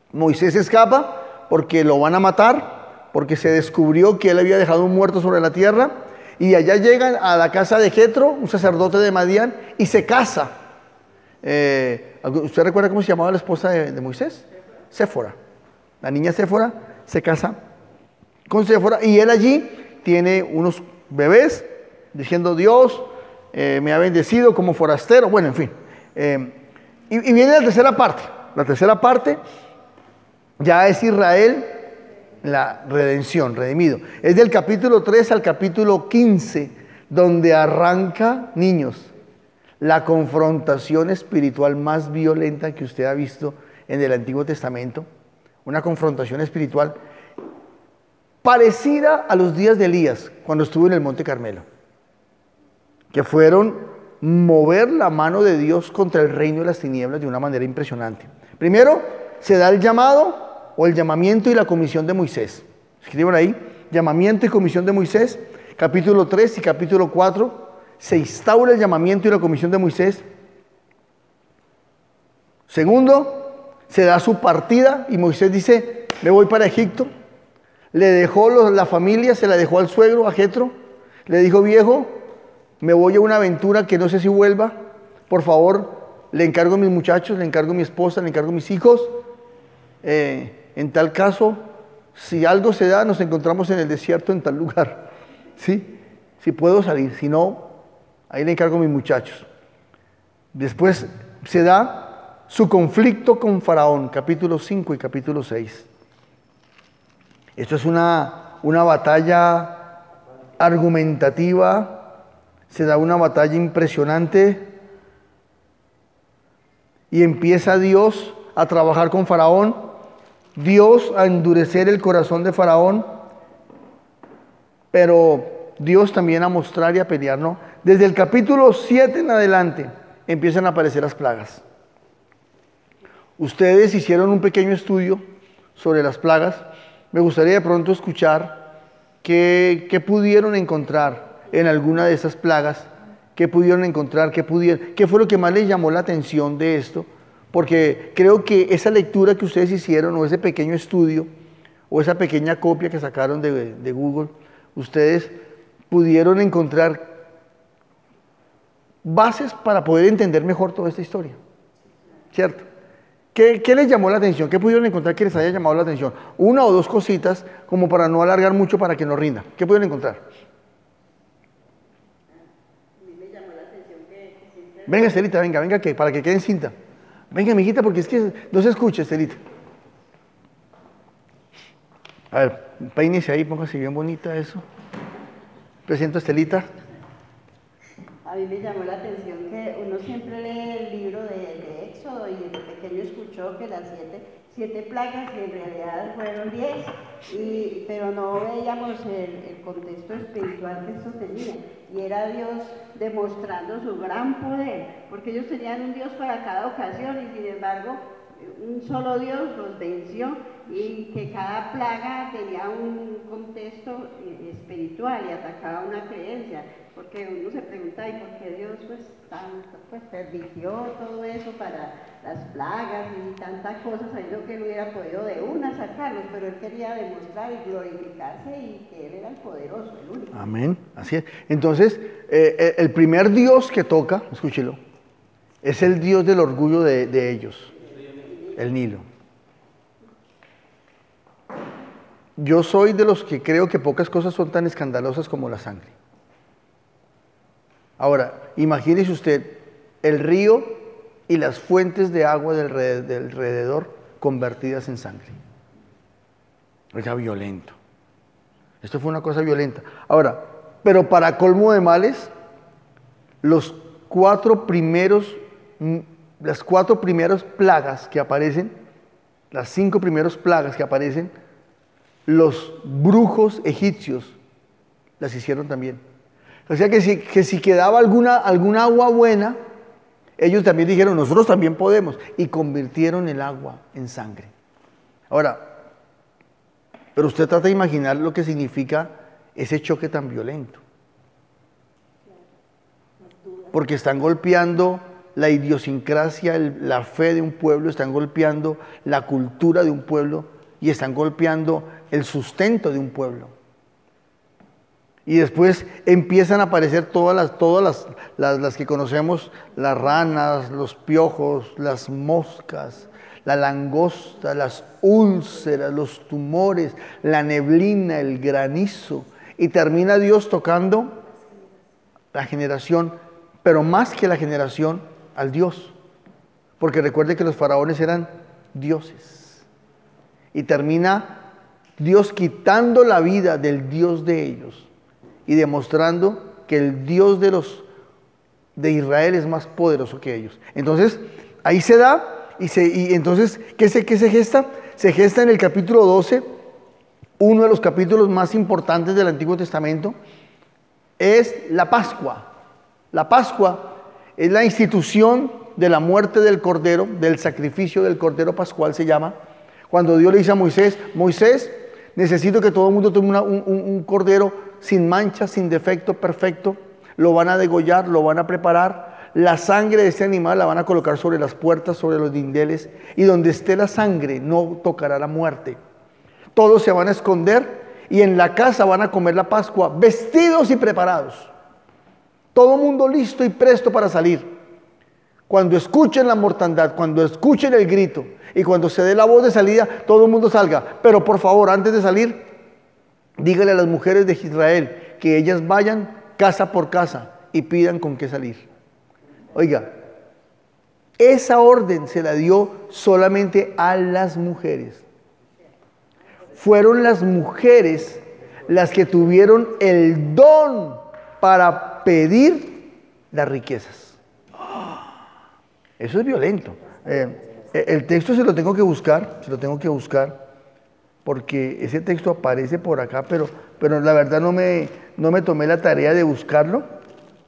Moisés escapa porque lo van a matar, porque se descubrió que él había dejado un muerto sobre la tierra, y allá llegan a la casa de Jetro, un sacerdote de Madián, y se casa. ¿Usted recuerda cómo se llamaba la esposa de Moisés? Séfora. La niña Séfora se casa con Séfora, y él allí tiene unos bebés, diciendo: Dios me ha bendecido como forastero. Bueno, en fin. Y viene la tercera parte. La tercera parte ya es Israel, la redención, redimido. Es del capítulo 3 al capítulo 15, donde arranca, niños, la confrontación espiritual más violenta que usted ha visto en el Antiguo Testamento. Una confrontación espiritual parecida a los días de Elías, cuando estuvo en el Monte Carmelo, que fueron mover la mano de Dios contra el reino de las tinieblas de una manera impresionante. Primero se da el llamado o el llamamiento y la comisión de Moisés. Escriban ahí: llamamiento y comisión de Moisés. Capítulo 3 y capítulo 4 se instaura el llamamiento y la comisión de Moisés. Segundo, se da su partida y Moisés dice: me voy para Egipto. Le dejó la familia, se la dejó al suegro, a Jetro. Le dijo: viejo, me voy a una aventura que no sé si vuelva. Por favor, le encargo a mis muchachos, le encargo a mi esposa, le encargo a mis hijos. En tal caso, si algo se da, nos encontramos en el desierto en tal lugar. ¿Sí? Si puedo salir, si no, ahí le encargo a mis muchachos. Después se da su conflicto con Faraón, capítulo 5 y capítulo 6. Esto es una batalla argumentativa, se da una batalla impresionante, y empieza Dios a trabajar con Faraón, Dios a endurecer el corazón de Faraón, pero Dios también a mostrar y a pelear, ¿no? Desde el capítulo 7 en adelante empiezan a aparecer las plagas. Ustedes hicieron un pequeño estudio sobre las plagas. Me gustaría de pronto escuchar qué pudieron encontrar en alguna de esas plagas, qué pudieron encontrar, qué fue lo que más les llamó la atención de esto, porque creo que esa lectura que ustedes hicieron, o ese pequeño estudio, o esa pequeña copia que sacaron de Google, ustedes pudieron encontrar bases para poder entender mejor toda esta historia, ¿cierto? ¿Qué les llamó la atención? ¿Qué pudieron encontrar que les haya llamado la atención? Una o dos cositas, como para no alargar mucho, para que nos rinda. ¿Qué pudieron encontrar? A mí me llamó la atención que Venga, Estelita, venga, para que quede en cinta. Venga, mijita, porque es que no se escucha, Estelita. A ver, peínese ahí, póngase bien bonita eso. Presento a Estelita. A mí me llamó la atención que uno siempre lee el libro de Éxodo, y desde pequeño escuchó que las siete plagas, y en realidad fueron 10, pero no veíamos el contexto espiritual que esto tenía, y era Dios demostrando su gran poder, porque ellos tenían un Dios para cada ocasión, y sin embargo un solo Dios los venció, y que cada plaga tenía un contexto espiritual y atacaba una creencia, porque uno se pregunta: ¿y por qué Dios permitió todo eso para las plagas y tantas cosas, sabiendo que él hubiera podido de una sacarlos? Pero él quería demostrar y glorificarse, y que él era el poderoso, el único. Amén, así es. Entonces, el primer Dios que toca, escúchelo, es el Dios del orgullo de ellos, el Nilo. Yo soy de los que creo que pocas cosas son tan escandalosas como la sangre. Ahora, imagínese usted el río y las fuentes de agua del alrededor convertidas en sangre. Era violento. Esto fue una cosa violenta. Ahora, pero para colmo de males, las cuatro primeras plagas que aparecen, las 5 primeras plagas que aparecen, los brujos egipcios las hicieron también. O sea que si quedaba alguna agua buena, ellos también dijeron: nosotros también podemos, y convirtieron el agua en sangre. Ahora, pero usted trata de imaginar lo que significa ese choque tan violento. Porque están golpeando la idiosincrasia, la fe de un pueblo, están golpeando la cultura de un pueblo y están golpeando el sustento de un pueblo. Y después empiezan a aparecer todas las que conocemos, las ranas, los piojos, las moscas, la langosta, las úlceras, los tumores, la neblina, el granizo. Y termina Dios tocando la generación, pero más que la generación, al Dios. Porque recuerde que los faraones eran dioses. Y termina Dios quitando la vida del Dios de ellos y demostrando que el Dios de Israel es más poderoso que ellos. Entonces, ahí se da. Y entonces, ¿qué se gesta? Se gesta en el capítulo 12, uno de los capítulos más importantes del Antiguo Testamento, es la Pascua. La Pascua es la institución de la muerte del Cordero, del sacrificio del Cordero Pascual se llama, cuando Dios le dice a Moisés, Moisés, necesito que todo el mundo tome un Cordero sin mancha, sin defecto, perfecto, lo van a degollar, lo van a preparar, la sangre de este animal la van a colocar sobre las puertas, sobre los dinteles, y donde esté la sangre no tocará la muerte. Todos se van a esconder y en la casa van a comer la Pascua vestidos y preparados. Todo mundo listo y presto para salir. Cuando escuchen la mortandad, cuando escuchen el grito y cuando se dé la voz de salida, todo el mundo salga. Pero por favor, antes de salir, dígale a las mujeres de Israel que ellas vayan casa por casa y pidan con qué salir. Oiga, esa orden se la dio solamente a las mujeres. Fueron las mujeres las que tuvieron el don para pedir las riquezas. Eso es violento. El texto se lo tengo que buscar, porque ese texto aparece por acá, pero la verdad no me tomé la tarea de buscarlo.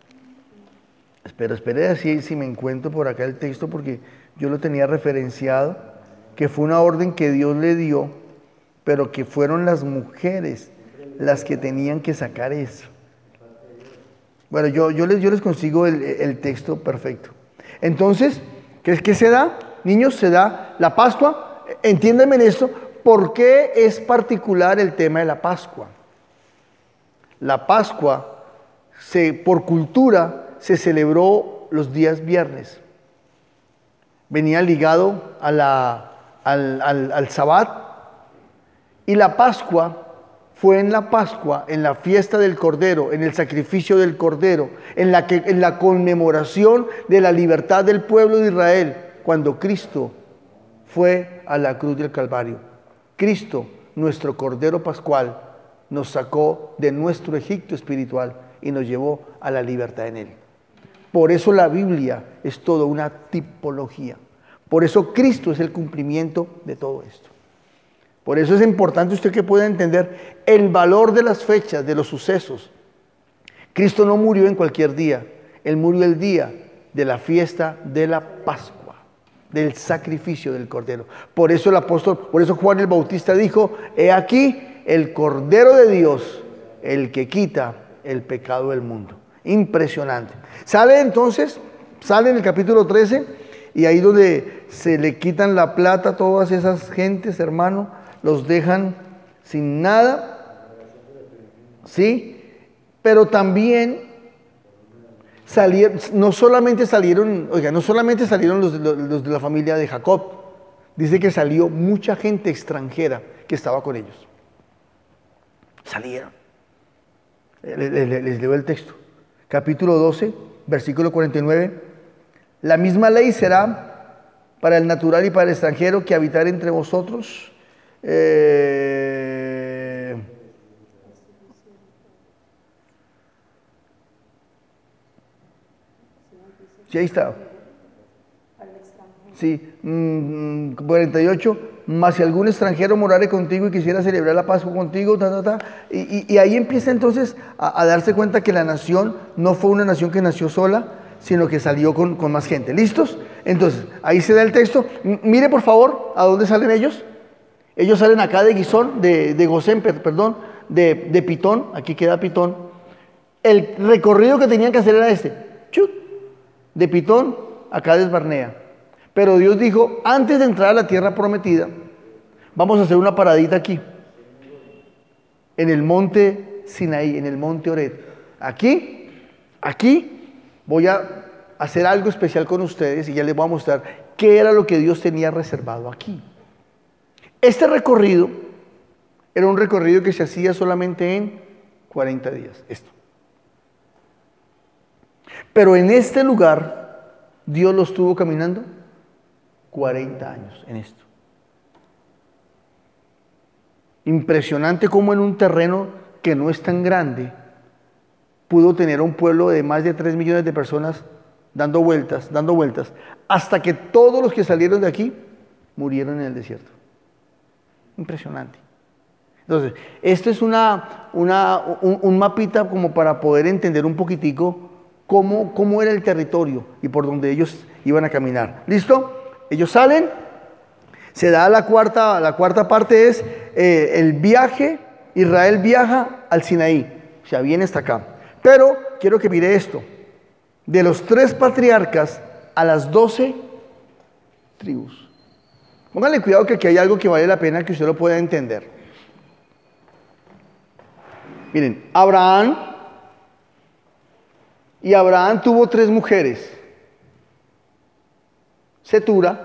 Espere así si me encuentro por acá el texto, porque yo lo tenía referenciado, que fue una orden que Dios le dio, pero que fueron las mujeres las que tenían que sacar eso. Bueno, yo les consigo el texto perfecto. Entonces, ¿qué se da? Niños, se da la Pascua. Entiéndanme en esto, ¿por qué es particular el tema de la Pascua? La Pascua, por cultura, se celebró los días viernes. Venía ligado al Sabbat. Y la Pascua fue en la Pascua, en la fiesta del Cordero, en el sacrificio del Cordero, en la conmemoración de la libertad del pueblo de Israel, cuando Cristo fue a la cruz del Calvario. Cristo, nuestro Cordero Pascual, nos sacó de nuestro Egipto espiritual y nos llevó a la libertad en Él. Por eso la Biblia es toda una tipología. Por eso Cristo es el cumplimiento de todo esto. Por eso es importante usted que pueda entender el valor de las fechas, de los sucesos. Cristo no murió en cualquier día. Él murió el día de la fiesta de la Pascua, del sacrificio del Cordero. Por eso Juan el Bautista dijo, he aquí el Cordero de Dios, el que quita el pecado del mundo. Impresionante. Sale en el capítulo 13, y ahí donde se le quitan la plata a todas esas gentes, hermano, los dejan sin nada, ¿sí? Pero también no solamente salieron los de la familia de Jacob, dice que salió mucha gente extranjera que estaba con ellos. Salieron. Les leo el texto. Capítulo 12, versículo 49. La misma ley será para el natural y para el extranjero que habitar entre vosotros. Sí, ahí está. Sí, 48. Mas si algún extranjero morare contigo y quisiera celebrar la Pascua contigo, y ahí empieza entonces a darse cuenta que la nación no fue una nación que nació sola, sino que salió con más gente. ¿Listos? Entonces, ahí se da el texto. Mire por favor a dónde salen ellos. Ellos salen acá de Gizón, de Gosén, perdón, de Pitón. Aquí queda Pitón. El recorrido que tenían que hacer era este. Chut, de Pitón a Cades Barnea. Pero Dios dijo, antes de entrar a la tierra prometida, vamos a hacer una paradita aquí, en el monte Sinaí, en el monte Horeb. Aquí voy a hacer algo especial con ustedes y ya les voy a mostrar qué era lo que Dios tenía reservado aquí. Este recorrido era un recorrido que se hacía solamente en 40 días. Esto. Pero en este lugar, Dios lo estuvo caminando 40 años en esto. Impresionante cómo en un terreno que no es tan grande, pudo tener un pueblo de más de 3 millones de personas dando vueltas, hasta que todos los que salieron de aquí murieron en el desierto. Impresionante. Entonces, esto es un mapita como para poder entender un poquitico cómo era el territorio y por donde ellos iban a caminar. ¿Listo? Ellos salen, se da la cuarta parte es el viaje. Israel viaja al Sinaí, o sea, viene hasta acá. Pero quiero que mire esto, de los 3 patriarcas a las 12 tribus. Póngale cuidado que aquí hay algo que vale la pena que usted lo pueda entender. Miren, Abraham tuvo 3 mujeres, Setura,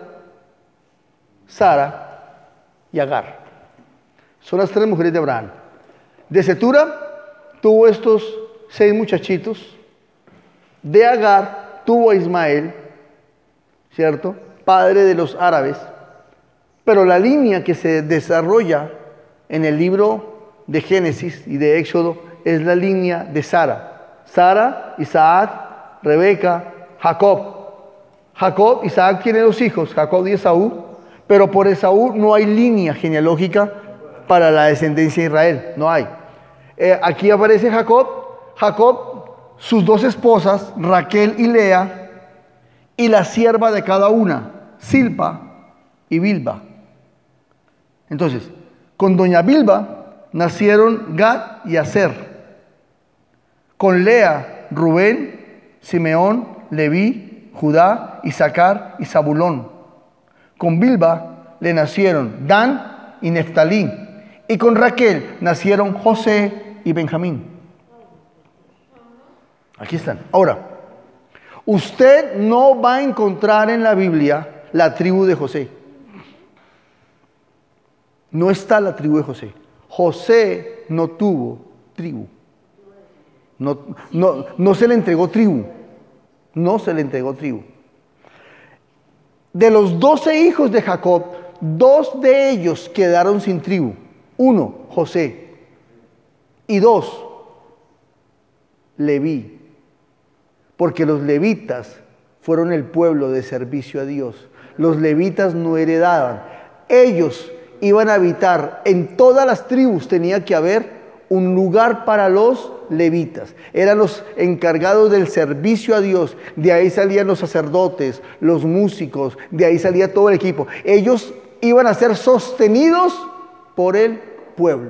Sara y Agar. Son las 3 mujeres de Abraham. De Setura tuvo estos 6 muchachitos. De Agar tuvo a Ismael, ¿cierto? Padre de los árabes. Pero la línea que se desarrolla en el libro de Génesis y de Éxodo es la línea de Sara. Sara, Isaac, Rebeca, Jacob, Isaac tiene 2 hijos, Jacob y Esaú, pero por Esaú no hay línea genealógica para la descendencia de Israel, no hay. Aquí aparece Jacob, sus 2 esposas, Raquel y Lea, y la sierva de cada una, Silpa y Bilba. Entonces, con doña Bilba nacieron Gad y Aser. Con Lea, Rubén, Simeón, Leví, Judá, Isaacar y Zabulón. Con Bilba le nacieron Dan y Neftalí. Y con Raquel nacieron José y Benjamín. Aquí están. Ahora, usted no va a encontrar en la Biblia la tribu de José. No está la tribu de José. José no tuvo tribu. No se le entregó tribu. No se le entregó tribu. De los 12 hijos de Jacob, 2 de ellos quedaron sin tribu. 1, José. Y 2, Leví. Porque los levitas fueron el pueblo de servicio a Dios. Los levitas no heredaban. Ellos iban a habitar en todas las tribus, tenía que haber un lugar para los levitas. Eran los encargados del servicio a Dios. De ahí salían los sacerdotes, los músicos, de ahí salía todo el equipo. Ellos iban a ser sostenidos por el pueblo.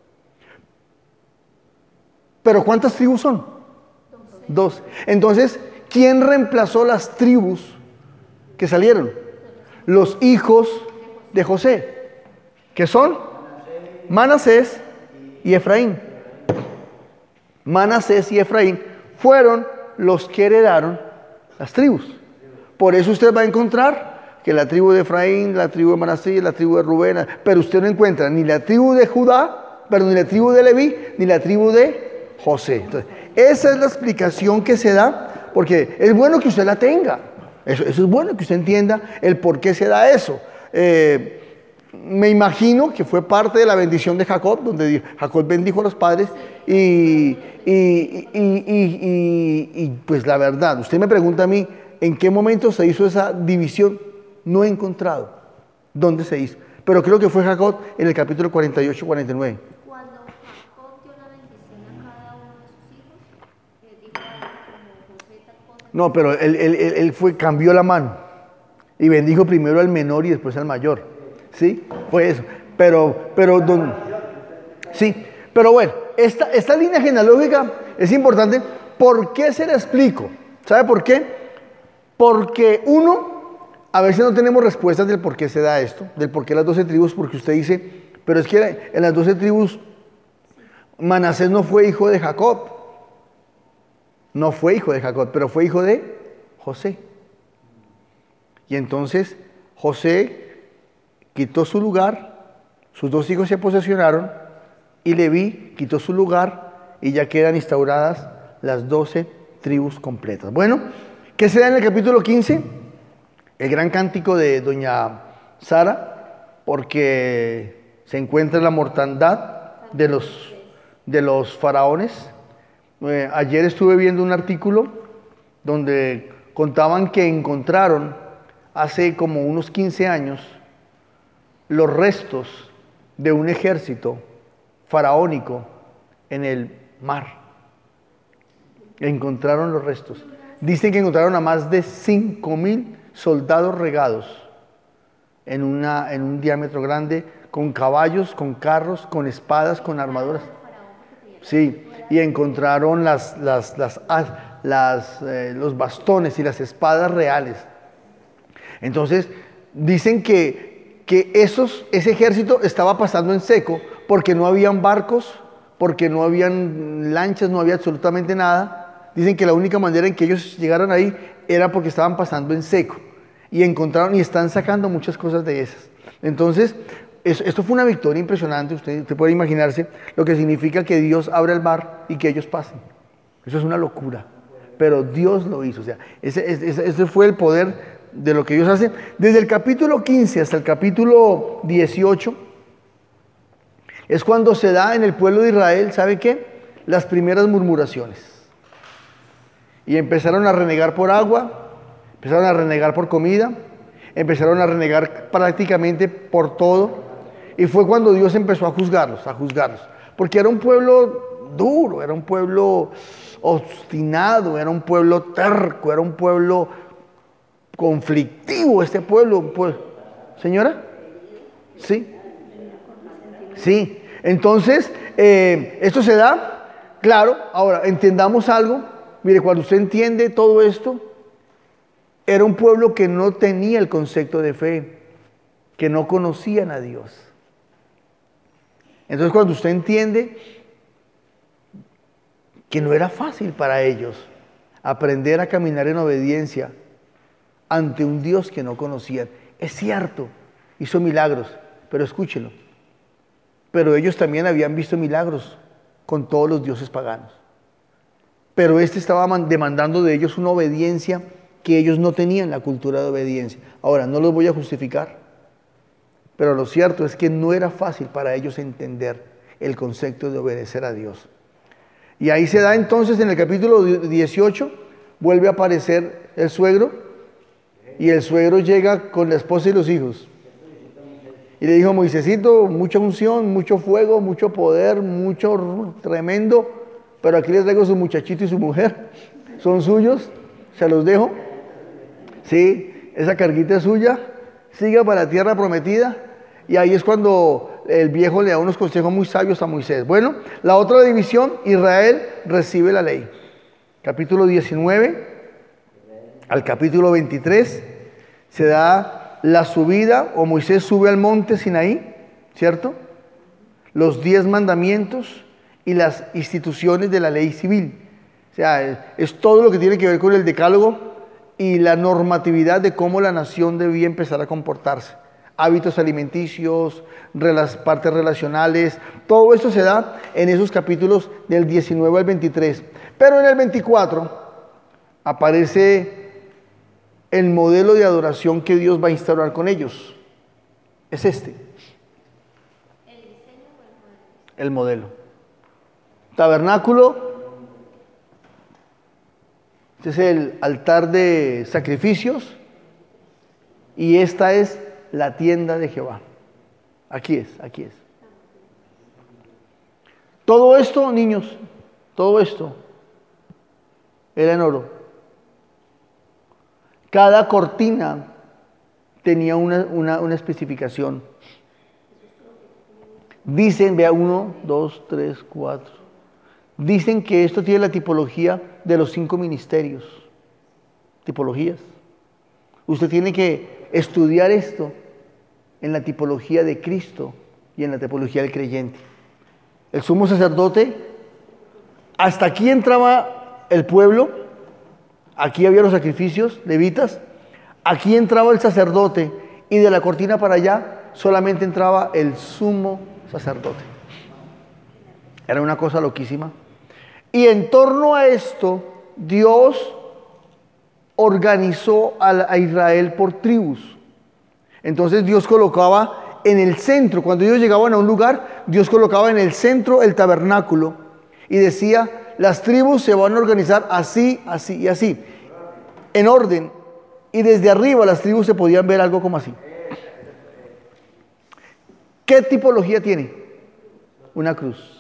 ¿Pero cuántas tribus son? 2. Entonces, ¿quién reemplazó las tribus que salieron? Los hijos de José, que son Manasés y Efraín. Manasés y Efraín fueron los que heredaron las tribus. Por eso usted va a encontrar que la tribu de Efraín, la tribu de Manasés, la tribu de Rubén, pero usted no encuentra ni la tribu de Judá, ni la tribu de Leví, ni la tribu de José. Entonces, esa es la explicación que se da, porque es bueno que usted la tenga. Eso es bueno que usted entienda el por qué se da eso. Me imagino que fue parte de la bendición de Jacob, donde Jacob bendijo a los padres y pues la verdad, usted me pregunta a mí, ¿en qué momento se hizo esa división? No he encontrado dónde se hizo, pero creo que fue Jacob en el capítulo 48, 49. Cuando Jacob dio la bendición a cada uno de sus hijos, dijo como José tal cosa. No, pero él cambió la mano y bendijo primero al menor y después al mayor. ¿Sí? Fue eso. Sí, pero bueno, esta línea genealógica es importante. ¿Por qué se la explico? ¿Sabe por qué? Porque a veces no tenemos respuestas del por qué se da esto, del por qué las 12 tribus, porque usted dice, pero es que en las 12 tribus Manasés no fue hijo de Jacob. No fue hijo de Jacob, pero fue hijo de José. Y entonces José quitó su lugar, sus 2 hijos se posesionaron y Leví quitó su lugar y ya quedan instauradas las 12 tribus completas. Bueno, ¿qué se da en el capítulo 15? El gran cántico de doña Sara, porque se encuentra la mortandad de los faraones. Ayer estuve viendo un artículo donde contaban que encontraron hace como unos 15 años los restos de un ejército faraónico en el mar. Encontraron los restos. Dicen que encontraron a más de 5.000 soldados regados en un diámetro grande, con caballos, con carros, con espadas, con armaduras. Sí, y encontraron los bastones y las espadas reales. Entonces, dicen que ese ejército estaba pasando en seco porque no habían barcos, porque no habían lanchas, no había absolutamente nada. Dicen que la única manera en que ellos llegaron ahí era porque estaban pasando en seco. Y encontraron y están sacando muchas cosas de esas. Entonces, esto fue una victoria impresionante. Usted puede imaginarse lo que significa que Dios abra el mar y que ellos pasen. Eso es una locura. Pero Dios lo hizo. O sea, ese fue el poder de lo que Dios hace. Desde el capítulo 15 hasta el capítulo 18 es cuando se da en el pueblo de Israel, ¿sabe qué? Las primeras murmuraciones. Y empezaron a renegar por agua, empezaron a renegar por comida, empezaron a renegar prácticamente por todo. Y fue cuando Dios empezó a juzgarlos. Porque era un pueblo duro, era un pueblo obstinado, era un pueblo terco, era un pueblo conflictivo este pueblo. ¿Señora? Sí. Sí. Entonces, esto se da, claro. Ahora, entendamos algo. Mire, cuando usted entiende todo esto, era un pueblo que no tenía el concepto de fe, que no conocían a Dios. Entonces, cuando usted entiende que no era fácil para ellos aprender a caminar en obediencia ante un Dios que no conocían. Es cierto, hizo milagros, pero escúchelo. Pero ellos también habían visto milagros con todos los dioses paganos. Pero este estaba demandando de ellos una obediencia que ellos no tenían la cultura de obediencia. Ahora, no los voy a justificar, pero lo cierto es que no era fácil para ellos entender el concepto de obedecer a Dios. Y ahí se da entonces en el capítulo 18, vuelve a aparecer el suegro, y el suegro llega con la esposa y los hijos. Y le dijo: Moisésito, mucha unción, mucho fuego, mucho poder, mucho tremendo, pero aquí les traigo su muchachito y su mujer. Son suyos, se los dejo. Sí, esa carguita es suya, siga para la tierra prometida. Y ahí es cuando el viejo le da unos consejos muy sabios a Moisés. Bueno, la otra división, Israel recibe la ley. Capítulo 19 al capítulo 23 se da la subida, o Moisés sube al monte Sinaí, ¿cierto? Los 10 mandamientos y las instituciones de la ley civil. O sea, es todo lo que tiene que ver con el decálogo y la normatividad de cómo la nación debía empezar a comportarse. Hábitos alimenticios, partes relacionales, todo esto se da en esos capítulos del 19 al 23. Pero en el 24 aparece el modelo de adoración que Dios va a instaurar con ellos. Es este. El modelo. Tabernáculo. Este es el altar de sacrificios. Y esta es la tienda de Jehová. Aquí es. Todo esto, niños, todo esto era en oro. Cada cortina tenía una especificación. Dicen, vea, 1, 2, 3, 4. Dicen que esto tiene la tipología de los 5 ministerios. Tipologías. Usted tiene que estudiar esto en la tipología de Cristo y en la tipología del creyente. El sumo sacerdote, hasta aquí entraba el pueblo, aquí había los sacrificios levitas, aquí entraba el sacerdote y de la cortina para allá solamente entraba el sumo sacerdote. Era una cosa loquísima. Y en torno a esto, Dios organizó a Israel por tribus. Entonces Dios colocaba en el centro, cuando ellos llegaban a un lugar, Dios colocaba en el centro el tabernáculo y decía, las tribus se van a organizar así, así y así, en orden. Y desde arriba las tribus se podían ver algo como así. ¿Qué tipología tiene? Una cruz.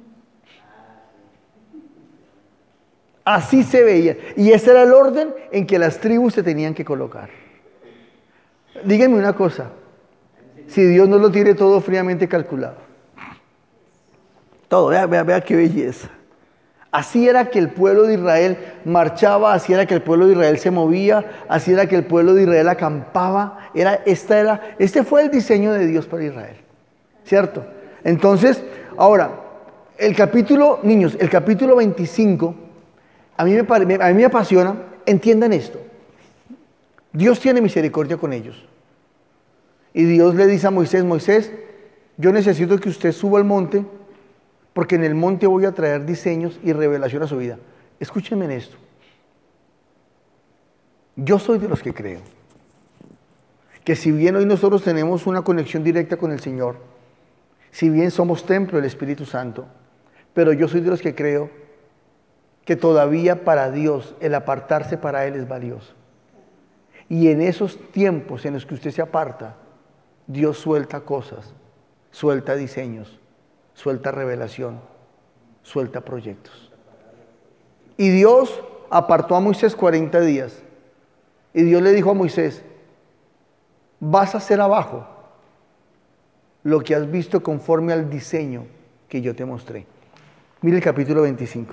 Así se veía. Y ese era el orden en que las tribus se tenían que colocar. Díganme una cosa. Si Dios no lo tiene todo fríamente calculado. Todo, vea qué belleza. Así era que el pueblo de Israel marchaba, así era que el pueblo de Israel se movía, así era que el pueblo de Israel acampaba. Este fue el diseño de Dios para Israel. ¿Cierto? Entonces, ahora, el capítulo 25, a mí me apasiona. Entiendan esto. Dios tiene misericordia con ellos. Y Dios le dice a Moisés, Moisés, yo necesito que usted suba al monte, porque en el monte voy a traer diseños y revelación a su vida. Escúchenme en esto. Yo soy de los que creo que si bien hoy nosotros tenemos una conexión directa con el Señor, si bien somos templo del Espíritu Santo, pero yo soy de los que creo que todavía para Dios el apartarse para Él es valioso. Y en esos tiempos en los que usted se aparta, Dios suelta cosas, suelta diseños, suelta revelación, suelta proyectos. Y Dios apartó a Moisés 40 días. Y Dios le dijo a Moisés, vas a hacer abajo lo que has visto conforme al diseño que yo te mostré. Mire el capítulo 25.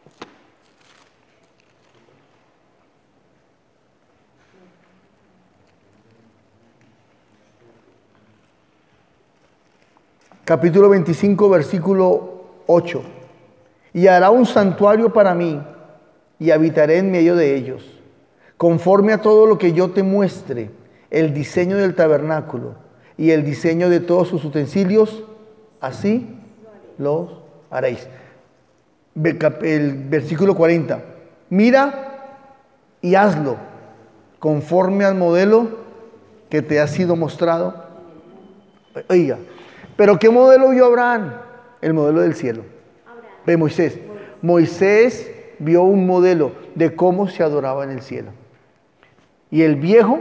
Capítulo 25, versículo 8. Y hará un santuario para mí, y habitaré en medio de ellos, conforme a todo lo que yo te muestre, el diseño del tabernáculo y el diseño de todos sus utensilios, así los haréis. El versículo 40. Mira y hazlo, conforme al modelo que te ha sido mostrado. Oiga. ¿Pero qué modelo vio Abraham? El modelo del cielo. Ve Moisés. Moisés vio un modelo de cómo se adoraba en el cielo. Y el viejo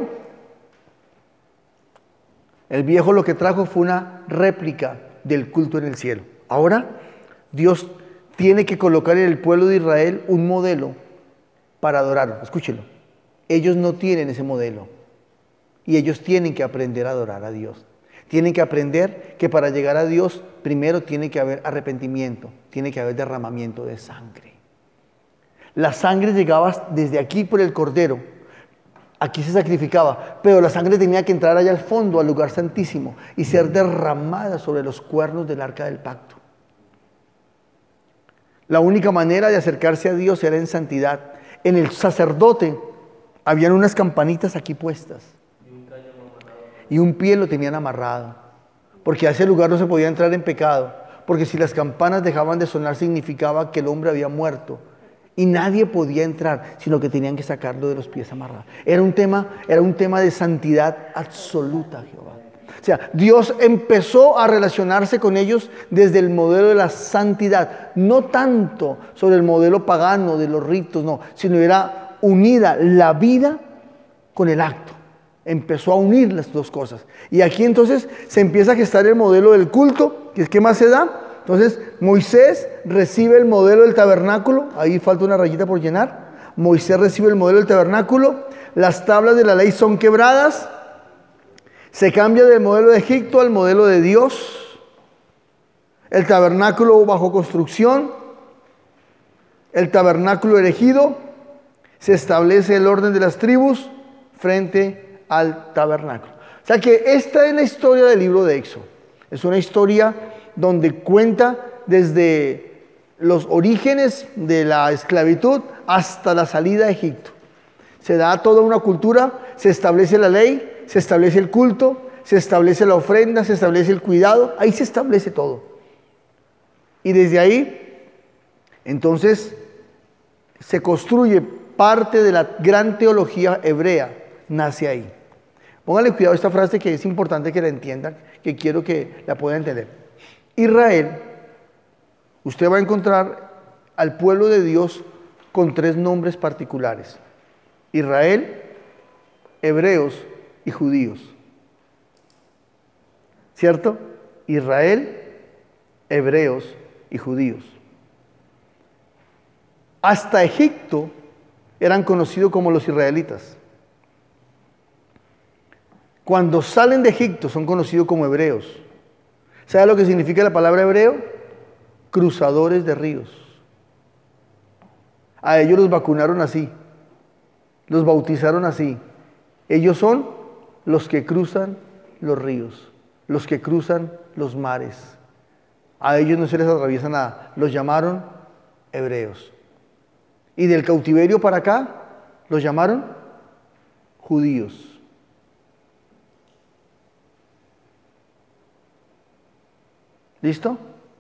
lo que trajo fue una réplica del culto en el cielo. Ahora, Dios tiene que colocar en el pueblo de Israel un modelo para adorarlo. Escúchelo. Ellos no tienen ese modelo. Y ellos tienen que aprender a adorar a Dios. Tienen que aprender que para llegar a Dios primero tiene que haber arrepentimiento, tiene que haber derramamiento de sangre. La sangre llegaba desde aquí por el cordero, aquí se sacrificaba, pero la sangre tenía que entrar allá al fondo, al lugar santísimo, y ser derramada sobre los cuernos del arca del pacto. La única manera de acercarse a Dios era en santidad. En el sacerdote habían unas campanitas aquí puestas. Y un pie lo tenían amarrado, porque a ese lugar no se podía entrar en pecado, porque si las campanas dejaban de sonar significaba que el hombre había muerto, y nadie podía entrar, sino que tenían que sacarlo de los pies amarrados. Era un tema de santidad absoluta, Jehová. O sea, Dios empezó a relacionarse con ellos desde el modelo de la santidad, no tanto sobre el modelo pagano de los ritos, no, sino era unida la vida con el acto. Empezó a unir las dos cosas. Y aquí entonces se empieza a gestar el modelo del culto, que es que más se da. Entonces Moisés recibe el modelo del tabernáculo, ahí falta una rayita por llenar. Moisés recibe el modelo del tabernáculo, las tablas de la ley son quebradas, se cambia del modelo de Egipto al modelo de Dios, el tabernáculo bajo construcción, el tabernáculo erigido, se establece el orden de las tribus, frente al tabernáculo. O sea que esta es la historia del libro de Éxodo. Es una historia donde cuenta desde los orígenes de la esclavitud hasta la salida de Egipto. Se da toda una cultura, se establece la ley, se establece el culto, se establece la ofrenda, se establece el cuidado, ahí se establece todo. Y desde ahí, entonces, se construye parte de la gran teología hebrea, nace ahí. Pónganle cuidado a esta frase que es importante que la entiendan, que quiero que la puedan entender. Israel, usted va a encontrar al pueblo de Dios con 3 nombres particulares: Israel, hebreos y judíos. ¿Cierto? Israel, hebreos y judíos. Hasta Egipto eran conocidos como los israelitas. Cuando salen de Egipto son conocidos como hebreos. ¿Sabe lo que significa la palabra hebreo? Cruzadores de ríos. A ellos los vacunaron así, los bautizaron así. Ellos son los que cruzan los ríos, los que cruzan los mares. A ellos no se les atraviesa nada. Los llamaron hebreos. Y del cautiverio para acá, los llamaron judíos. ¿Listo?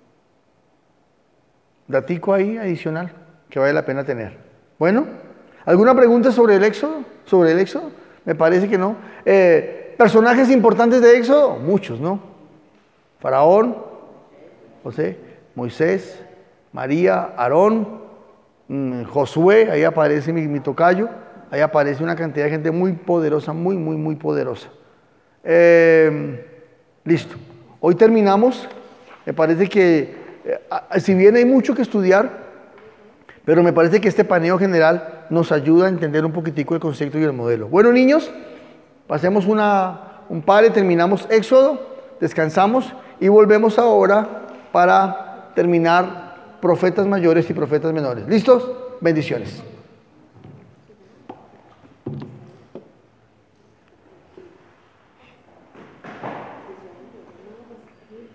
Datico ahí adicional que vale la pena tener. Bueno, ¿alguna pregunta sobre el Éxodo? ¿Sobre el Éxodo? Me parece que no. ¿Personajes importantes de Éxodo? Muchos, ¿no? Faraón, José, Moisés, María, Aarón, Josué, ahí aparece mi tocayo, ahí aparece una cantidad de gente muy poderosa, muy poderosa. Listo. Hoy terminamos. Me parece que, si bien hay mucho que estudiar, pero me parece que este paneo general nos ayuda a entender un poquitico el concepto y el modelo. Bueno, niños, pasemos un par y terminamos Éxodo, descansamos y volvemos ahora para terminar profetas mayores y profetas menores. ¿Listos? Bendiciones.